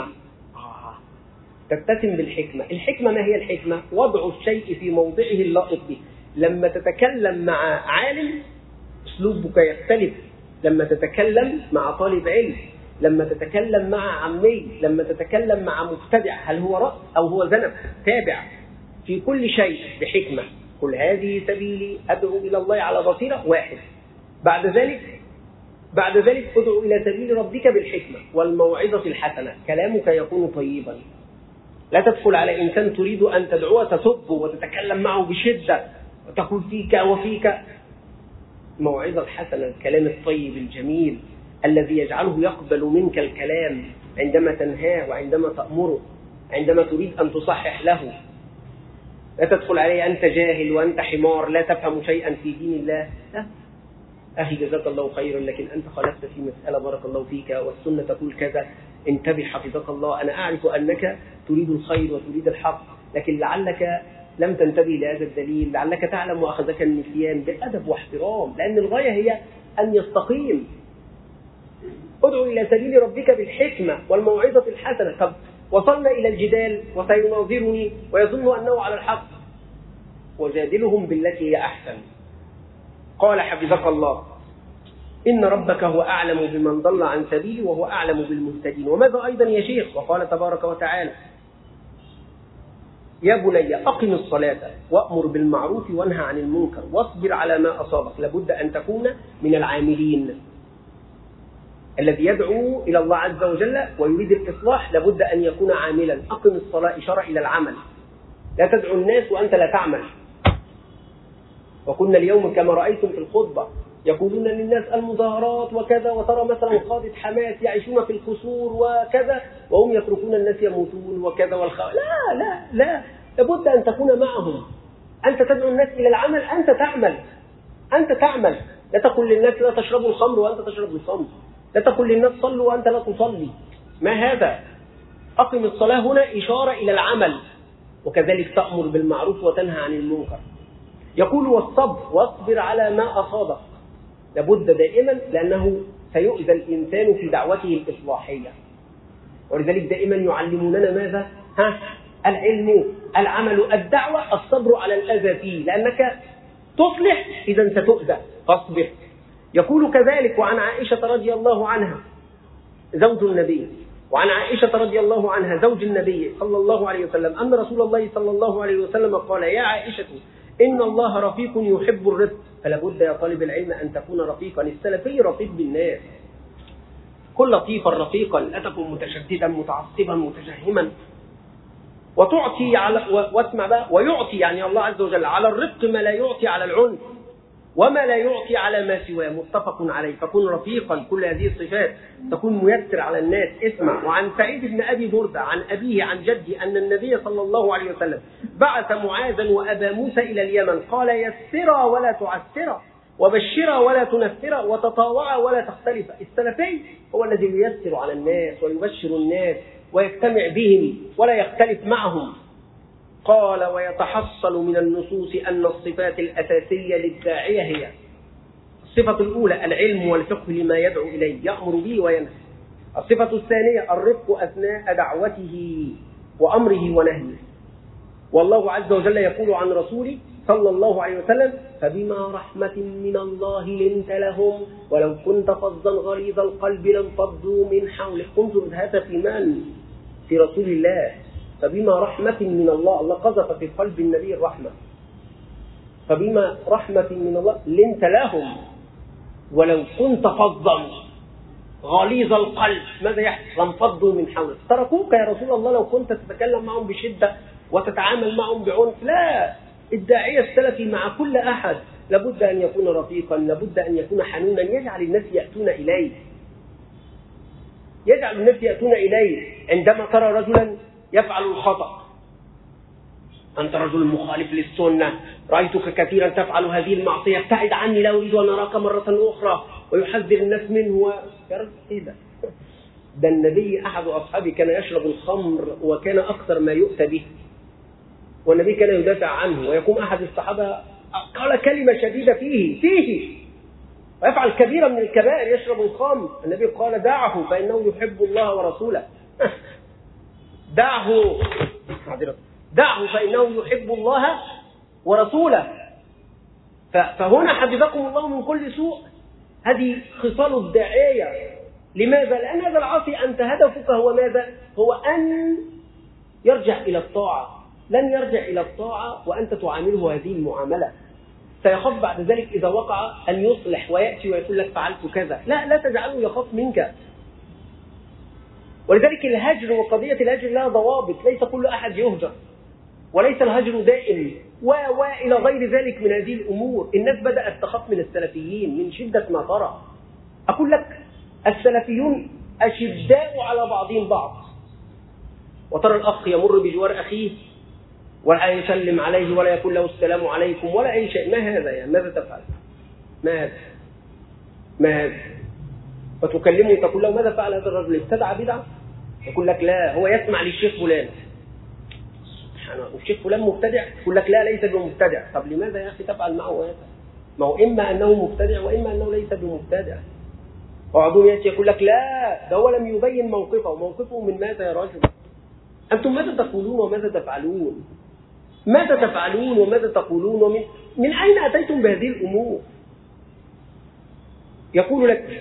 A: تتسم بالحكمة. الحكمة ما هي الحكمة؟ وضع الشيء في موضعه اللائق به. لما تتكلم مع عالم أسلوبك يختلف، لما تتكلم مع طالب علم، لما تتكلم مع عمي، لما تتكلم مع مبتدع، هل هو رأس أو هو ذنب؟ تابع في كل شيء بحكمة. قل هذه سبيلي أدعو إلى الله على بصيرة. واحد. بعد ذلك ادعو إلى سبيل ربك بالحكمة والموعظة الحسنة. كلامك يكون طيبا، لا تدخل على إنسان تريد أن تدعوه تسبه وتتكلم معه بشدة وتقول فيك وفيك. الموعظة الحسنة، الكلام الطيب الجميل الذي يجعله يقبل منك الكلام عندما تنهاه وعندما تأمره، عندما تريد أن تصحح له. لا تدخل عليه أنت جاهل وأنت حمار لا تفهم شيئا في دين الله. لا أخي جزاك الله خيرا، لكن أنت خالفت في مسألة بارك الله فيك والسنة تقول كذا، انتبه حفظك الله. أنا أعرف أنك تريد الخير وتريد الحق، لكن لعلك لم تنتبه لهذا الدليل، لعلك تعلم وأخذك النسيان. بالأدب واحترام، لأن الغاية هي أن يستقيم. ادعو إلى سبيل ربك بالحكمة والموعظة الحسنة. طب وصلنا إلى الجدال وسيناظرني ويظن أنه على الحق، وجادلهم بالتي هي أحسن. قال حفظك الله: إن ربك هو أعلم بمن ضل عن سبيله وهو أعلم بالمهتدين. وماذا أيضا يا شيخ؟ وقال تبارك وتعالى: يا بني أقم الصلاة وأمر بالمعروف وانهى عن المنكر واصبر على ما أصابك. لابد أن تكون من العاملين. الذي يدعو إلى الله عز وجل ويريد الإصلاح لابد أن يكون عاملا. أقم الصلاة إشارة إلى العمل، لا تدعو الناس وأنت لا تعمل. وكنا اليوم كما رأيتم في الخطبة يقولون للناس المظاهرات وكذا، وترى مثلا قادة حماس يعيشون في القصور وكذا وهم يتركون الناس يموتون وكذا لا لا لا، لابد أن تكون معهم. أنت تدعو الناس إلى العمل، أنت تعمل. لا تقل للناس لا تشربوا الخمر وأنت تشرب الخمر، لا تقل للناس صلوا وأنت لا تصلي. ما هذا؟ أقم الصلاة هنا إشارة إلى العمل، وكذلك تأمر بالمعروف وتنهى عن المنكر. يقول: والصبر واصبر على ما أصابك. لابد دائما، لأنه سيؤذى الإنسان في دعوته الإصلاحية، ولذلك دائما يعلموننا ماذا؟ العلم، العمل، الدعوة، الصبر على الأذى فيه، لأنك تصلح إذا ستؤذى، فاصبر. يقول كذلك: وعن عائشة رضي الله عنها زوج النبي، وعن عائشة رضي الله عنها زوج النبي صلى الله عليه وسلم أن رسول الله صلى الله عليه وسلم قال: يا عائشة إن الله رفيق يحب الرفق. فلا بد يا طالب العلم أن تكون رفيقا. السلفي رفيق بالناس، كن لطيفا رفيقا، لا تكن متشددا متعصبا متجهما. وتعطي واسمع بقى، ويعطي يعني الله عز وجل على الرفق ما لا يعطي على العنف وما لا يعطي على ما سواه، متفق عليه. فكن رفيقا، كل هذه الصفات، تكون ميسر على الناس. اسمع: وعن سعيد بن أبي بردة عن أبيه عن جدي أن النبي صلى الله عليه وسلم بعث معاذا وأبا موسى إلى اليمن، قال: يسرا ولا تعسرا، وبشرا ولا تنفرا، وتطاوعا ولا تختلفا. السلفي هو الذي ييسر على الناس ويبشر الناس ويجتمع بهم ولا يختلف معهم. قال: ويتحصل من النصوص أن الصفات الأساسية للداعية هي: الصفة الأولى العلم والفقه لما يدعو إليه، يأمر به وينهى. الصفة الثانية الرفق أثناء دعوته وأمره ونهيه. والله عز وجل يقول عن رسوله صلى الله عليه وسلم: فبما رحمة من الله لنت لهم ولو كنت فظا غليظ القلب لانفضوا من حولك. انظر هذا في من؟ في رسول الله. فبما رحمة من الله، الله قذف في قلب النبي الرحمة. فبما رحمة من الله لنت لهم ولو كنت فظا غليظ القلب ماذا يحدث؟ لانفضوا من حولك. تركوك يا رسول الله لو كنت تتكلم معهم بشدة وتتعامل معهم بعنف. لا، الداعية السلفي مع كل أحد لابد أن يكون رفيقا، لابد أن يكون حنونا، يجعل الناس يأتون إليه. يجعل الناس يأتون إليه. عندما ترى رجلا يفعل الخطأ: أنت رجل مخالف للسنة، رأيتك كثيرا تفعل هذه المعصية، ابتعد عني لا أريد أن أراك مرة أخرى، ويحذر الناس منه. يا رجل إيه ده؟ ده النبي أحد أصحابه كان يشرب الخمر وكان أكثر ما يؤتى به، والنبي كان يدافع عنه، ويقوم أحد الصحابة قال كلمة شديدة فيه ويفعل كبيرا من الكبائر، يشرب الخمر. النبي قال: دعه فإنه يحب الله ورسوله. دعه فإنه يحب الله ورسوله. فهنا حفظكم الله من كل سوء. هذه خصال الداعية. لماذا؟ لأن هذا العاصي أنت هدفك هو ماذا؟ هو أن يرجع إلى الطاعة. لن يرجع إلى الطاعة وأنت تعامله هذه المعاملة. سيخاف بعد ذلك إذا وقع أن يصلح ويأتي ويقول لك فعلت كذا. لا تجعله يخاف منك. ولذلك الهجر وقضية الهجر لها ضوابط. ليس كل أحد يهجر، وليس الهجر دائم وإلى غير ذلك من هذه الأمور. الناس بدأت تخاف من السلفيين من شدة ما ترى. أقول لك السلفيون أشداء على بعضهم بعض، وترى الأخ يمر بجوار أخيه ولا يسلم عليه ولا يقول له السلام عليكم ولا أي شيء. ما هذا؟ يعني ماذا تفعل؟ ما هذا؟ فتكلمه تقول له: ماذا فعل هذا الرجل؟ ابتدع بدعة؟ يقول لك: لا، هو يسمع للشيخ فلان. والشيخ فلان مبتدع؟ يقول لك: لا، ليس بمبتدع. طب لماذا يا أخي تفعل معه هذا؟ ما هو إما أنه مبتدع وإما أنه ليس بمبتدع. وعضو يأتي يقول لك: لا، ده هو لم يبين موقفه من ماذا يا رجل؟ أنتم ماذا تقولون وماذا تفعلون؟ ماذا تفعلون وماذا تقولون من أين أتيتم بهذه الأمور؟ يقول لك: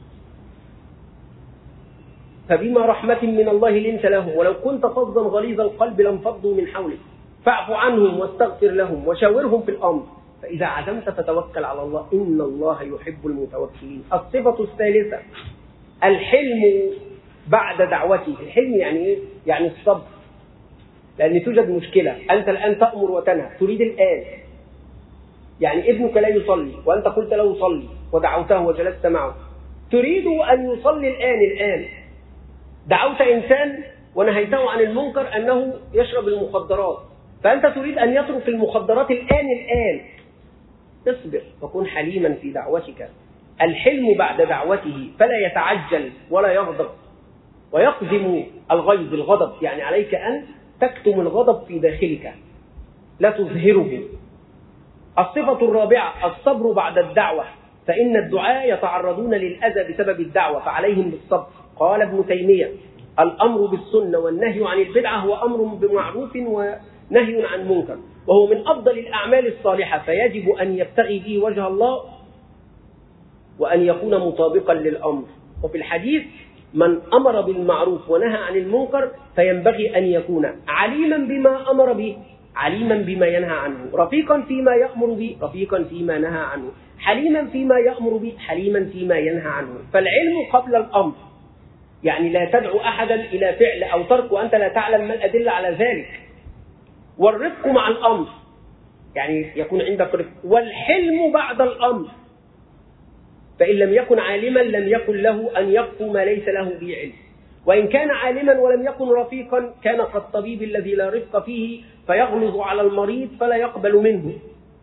A: فبما رحمة من الله لنت لهم ولو كنت فظا غليظ القلب لانفضوا من حولك فاعف عنهم واستغفر لهم وشاورهم في الأمر فإذا عزمت فتوكل على الله إن الله يحب المتوكلين. الصفة الثالثة الحلم بعد دعوته. الحلم يعني إيه؟ يعني الصبر. لأن توجد مشكلة، أنت الآن تأمر وتنهى، تريد الآن. يعني ابنك لا يصلي وأنت قلت له صلي ودعوته وجلست معه، تريد أن يصلي الآن. دعوت إنسان ونهيته عن المنكر أنه يشرب المخدرات، فأنت تريد أن يترك المخدرات الآن. اصبر وكن حليما في دعوتك. الحلم بعد دعوته، فلا يتعجل ولا يغضب ويقدم الغضب. يعني عليك أن تكتم الغضب في داخلك، لا تظهره. الصفة الرابعة الصبر بعد الدعوة، فإن الدعاء يتعرضون للأذى بسبب الدعوة فعليهم بالصبر. قال ابن تيمية: الأمر بالسنة والنهي عن البدعة هو أمر بمعروف ونهي عن منكر، وهو من أفضل الأعمال الصالحة، فيجب أن يبتغي به وجه الله وأن يكون مطابقا للأمر. وفي الحديث: من أمر بالمعروف ونهى عن المنكر فينبغي أن يكون عليما بما أمر به، عليما بما ينهى عنه، رفيقا فيما يأمر به، رفيقا فيما نهى عنه، حليما فيما يأمر به، حليما فيما ينهى عنه. فالعلم قبل الأمر، يعني لا تدعو أحدا إلى فعل أو ترك وأنت لا تعلم ما الأدلة على ذلك. والرفق مع الأمر، يعني يكون عندك رفق. والحلم بعد الأمر، فإن لم يكن عالما لم يكن له أن يقف ما ليس له به علم، وإن كان عالما ولم يكن رفيقا كان كالطبيب الذي لا رفق فيه فيغلظ على المريض فلا يقبل منه،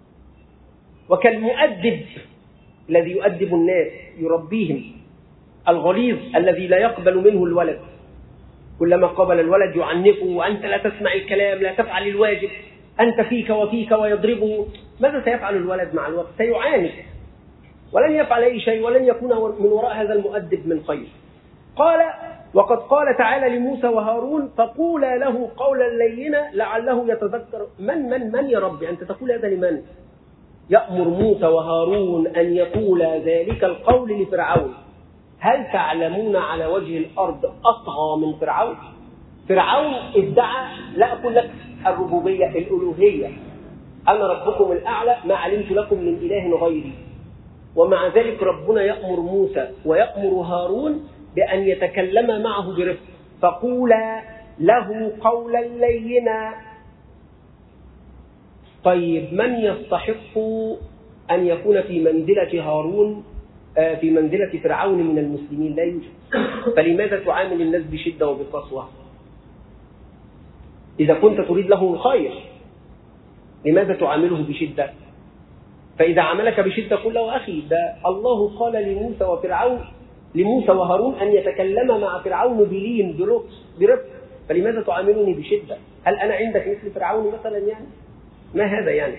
A: وكالمؤدب الذي يؤدب الناس يربيهم، الغليظ الذي لا يقبل منه الولد. كلما قبل الولد يعنفه: وأنت لا تسمع الكلام، لا تفعل الواجب، أنت فيك وفيك، ويضربه. ماذا سيفعل الولد مع الوقت؟ سيعاند ولن يفعل أي شيء، ولن يكون من وراء هذا المؤدب من خير. قال: وقد قال تعالى لموسى وهارون: فقولا له قولا لينا لعله يتذكر. من يا رب؟ أنت تقول هذا لمن؟ يأمر موسى وهارون أن يقولا ذلك القول لفرعون. هل تعلمون على وجه الأرض أطغى من فرعون؟ فرعون ادعى، لا أقول لك الربوبية، الألوهية: أنا ربكم الأعلى ما علمت لكم من إله غيري. ومع ذلك ربنا يأمر موسى ويأمر هارون بأن يتكلم معه برفق: فقولا له قولا لينا. طيب، من يستحق أن يكون في منزلة هارون، في منزلة فرعون من المسلمين؟ لا يوجد. فلماذا تعامل الناس بشدة وبقسوة؟ إذا كنت تريد له الخير لماذا تعامله بشدة؟ فإذا عاملك بشدة قل له: أخي، ده الله قال لموسى وفرعون، لموسى وهارون أن يتكلم مع فرعون بلين برفق، فلماذا تعاملني بشدة؟ هل أنا عندك مثل فرعون مثلا؟ يعني ما هذا يعني؟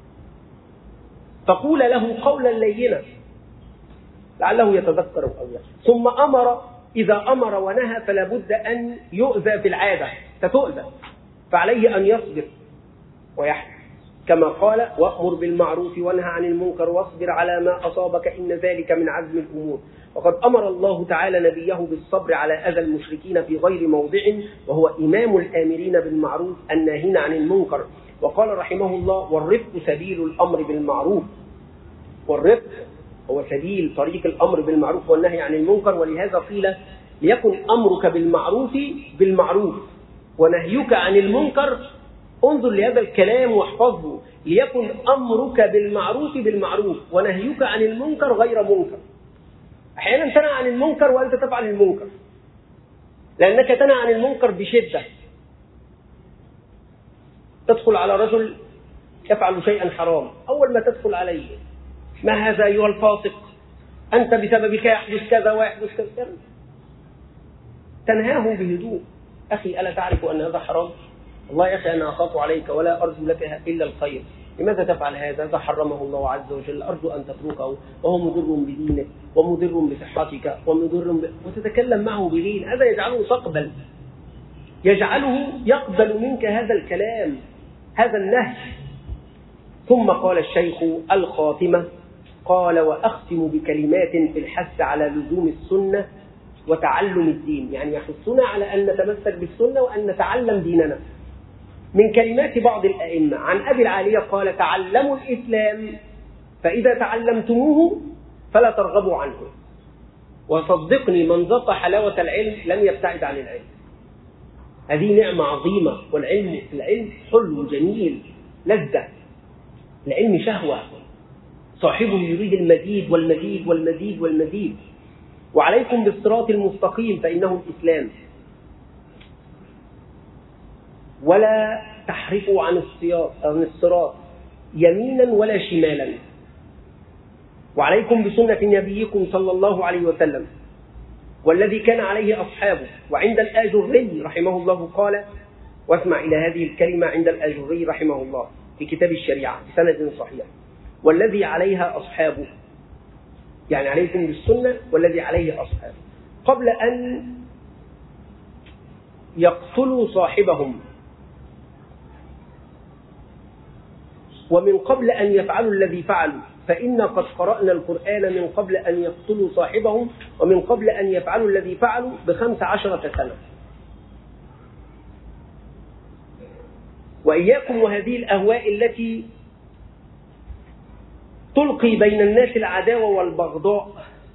A: فقول له قولا لينا لعله يتذكر أو يخشى. ثم أمر، إذا أمر ونهى فلا بد أن يؤذى في العادة، ستؤذى، فعليه أن يصبر ويحمل، كما قال: وأمر بالمعروف وانهى عن المنكر واصبر على ما أصابك إن ذلك من عزم الأمور. وقد أمر الله تعالى نبيه بالصبر على أذى المشركين في غير موضع، وهو إمام الآمرين بالمعروف الناهين عن المنكر. وقال رحمه الله: والرفق سبيل الأمر بالمعروف. والرفق هو سبيل طريق الأمر بالمعروف والنهي عن المنكر. ولهذا قيل: ليكن أمرك بالمعروف بالمعروف ونهيك عن المنكر. انظر لهذا الكلام واحفظه: ليكن أمرك بالمعروف بالمعروف ونهيك عن المنكر غير منكر. أحيانا تنهى عن المنكر وأنت تفعل المنكر، لأنك تنهى عن المنكر بشدة. تدخل على رجل يفعل شيئا حرام، أول ما تدخل عليه: ما هذا أيها الفاسق؟ أنت بسببك يحدث كذا ويحدث كذا. تنهاه بهدوء: أخي، ألا تعرف أن هذا حرام؟ والله يا أخي أنا أخاف عليك ولا أرجو لك إلا الخير، لماذا تفعل هذا؟ هذا حرمه الله عز وجل، أرجو أن تتركه، وهو مضر بدينك ومضر بصحتك وتتكلم معه بلين. هذا يجعله تقبل، يجعله يقبل منك هذا الكلام، هذا النهي. ثم قال الشيخ الخاتمة، قال: وأختم بكلمات في الحث على لزوم السنة وتعلم الدين. يعني يحثنا على أن نتمسك بالسنة وأن نتعلم ديننا. من كلمات بعض الأئمة عن أبي العالية قال: تعلموا الإسلام فإذا تعلمتموه فلا ترغبوا عنه، وصدقني من ذاق حلاوة العلم لم يبتعد عن العلم. هذه نعمة عظيمة. والعلم حلو جميل لذة، العلم شهوة، صاحبه يريد المزيد والمزيد والمزيد والمزيد. وعليكم بالصراط المستقيم فإنه الإسلام، ولا تحرفوا عن الصراط يمينا ولا شمالا. وعليكم بسنة نبيكم صلى الله عليه وسلم والذي كان عليه أصحابه. وعند الآجري رحمه الله قال، واسمع إلى هذه الكلمة عند الآجري رحمه الله في كتاب الشريعة بسند صحيح: والذي عليها أصحابه، يعني عليكم بالسنة والذي عليه أصحابه، قبل أن يقتلوا صاحبهم، ومن قبل أن يفعلوا الذي فعلوا، فإن قد قرأنا القرآن من قبل أن يقتلوا صاحبهم ومن قبل أن يفعلوا الذي فعلوا ب15 سنة. وإياكم وهذه الأهواء التي تلقي بين الناس العداوة والبغضاء.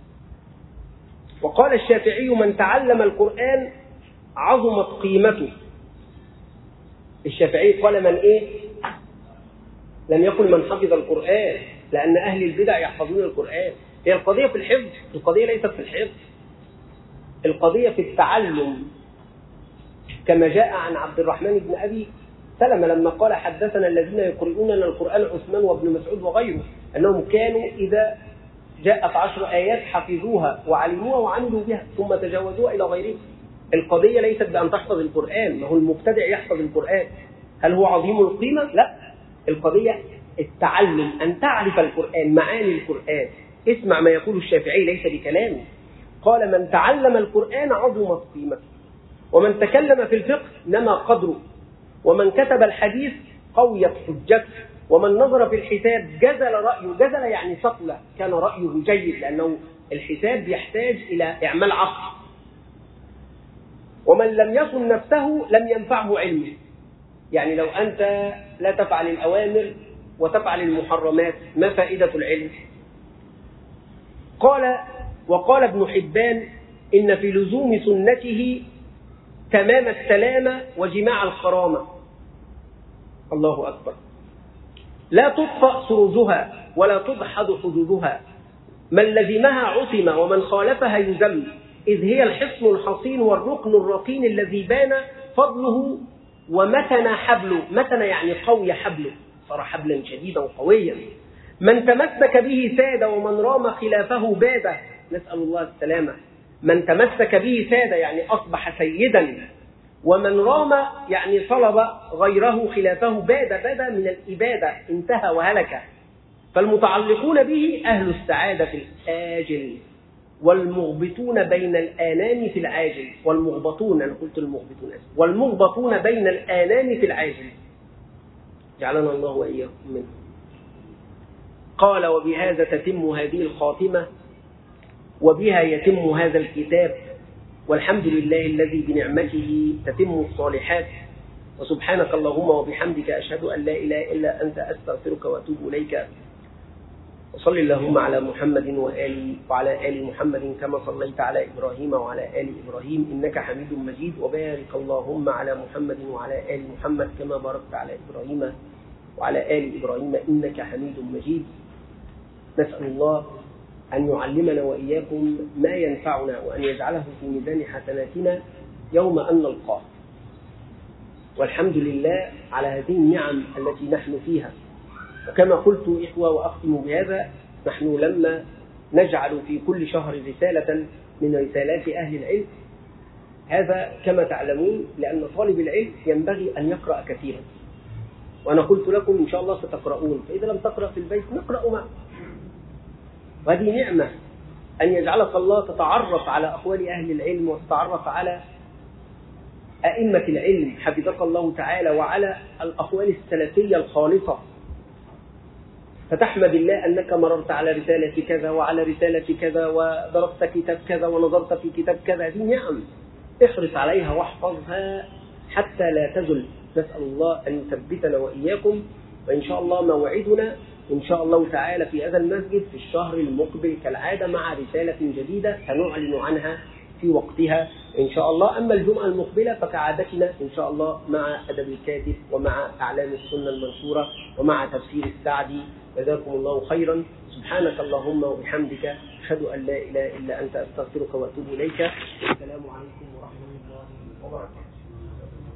A: وقال الشافعي: من تعلم القرآن عظمت قيمته. الشافعي قال: من إيه؟ لم يقل من حفظ القرآن، لأن أهل البدع يحفظون القرآن. هي القضية في الحفظ، القضية ليست في الحفظ، القضية في التعلم، كما جاء عن عبد الرحمن بن أبي سلمة لما قال: حدثنا الذين يقرؤوننا القرآن عثمان وابن مسعود وغيره، أنهم كانوا إذا جاءت 10 آيات حفظوها وعلموها وعملوا بها ثم تجاوزوها إلى غيرهم. القضية ليست بأن تحفظ القرآن، ما هو المبتدع يحفظ القرآن، هل هو عظيم القيمة؟ لا، القضية التعلم، أن تعرف القرآن، معاني القرآن. اسمع ما يقول الشافعي ليس بكلامه، قال: من تعلم القرآن عظمت قيمته، ومن تكلم في الفقه نما قدره، ومن كتب الحديث قويت حجته، ومن نظر في الحساب جزل رأيه. جزل يعني ثقل، كان رأيه جيد، لأنه الحساب يحتاج إلى إعمال عقل. ومن لم يصن نفسه لم ينفعه علمه، يعني لو أنت لا تفعل الأوامر وتفعل المحرمات ما فائدة العلم؟ وقال ابن حبان: إن في لزوم سنته تمام السلامة وجماع الخرامة. الله أكبر. لا تطفأ سروجها ولا تدحض حدودها، من لزمها عصم ومن خالفها يذم، إذ هي الحصن الحصين والركن الركين الذي بان فضله ومتن حبله. متن يعني قوي حبله، صار حبلا شديدا قويا. من تمسك به ساد ومن رام خلافه باد. نسأل الله السلامة. من تمسك به ساد يعني أصبح سيدا، ومن رام يعني طلب غيره خلافه باد من الإبادة، انتهى وهلك. فالمتعلقون به أهل السعادة في الآجل، والمغبطون بين الآنام في العاجل. والمغبطون، أنا قلت المغبطون، والمغبطون بين الآنام في العاجل، جعلنا الله وإياكم منه. قال: وبهذا تتم هذه الخاتمة، وبها يتم هذا الكتاب، والحمد لله الذي بنعمته تتم الصالحات. وسبحانك اللهم وبحمدك أشهد أن لا إله إلا أنت، أستغفرك وأتوب إليك. وصل اللهم على محمد وعلى آل محمد كما صليت على إبراهيم وعلى آل إبراهيم إنك حميد مجيد. وبارك اللهم على محمد وعلى آل محمد كما باركت على إبراهيم وعلى آل إبراهيم إنك حميد مجيد. نسأل الله أن يعلمنا وإياكم ما ينفعنا، وأن يجعله في ميزان حسناتنا يوم أن نلقاه. والحمد لله على هذه النعم التي نحن فيها. وكما قلت إخوة وأختم بهذا، نحن لما نجعل في كل شهر رسالة من رسالات أهل العلم، هذا كما تعلمون لأن طالب العلم ينبغي أن يقرأ كثيرا. وأنا قلت لكم إن شاء الله ستقرؤون، فإذا لم تقرأ في البيت نقرأ معه. وهذه نعمة أن يجعلك الله تتعرف على أقوال أهل العلم، وتتعرف على أئمة العلم حفظك الله تعالى، وعلى الأقوال السلفية الخالصة، فتحمد الله أنك مررت على رسالة كذا وعلى رسالة كذا، ودرست كتاب كذا ونظرت في كتاب كذا. هذه نعم، احرص عليها واحفظها حتى لا تزل. نسأل الله أن يثبتنا وإياكم. وإن شاء الله موعدنا إن شاء الله تعالى في هذا المسجد في الشهر المقبل كالعادة، مع رسالة جديدة سنعلن عنها في وقتها إن شاء الله. أما الجمعة المقبلة فكعادتنا إن شاء الله مع أدب الكاتب، ومع أعلام السنة المنشورة، ومع تفسير السعدي. جزاكم الله خيرا. سبحانك اللهم وبحمدك، أشهد أن لا إله إلا أنت، أستغفرك وأتوب إليك. السلام عليكم ورحمة الله وبركاته.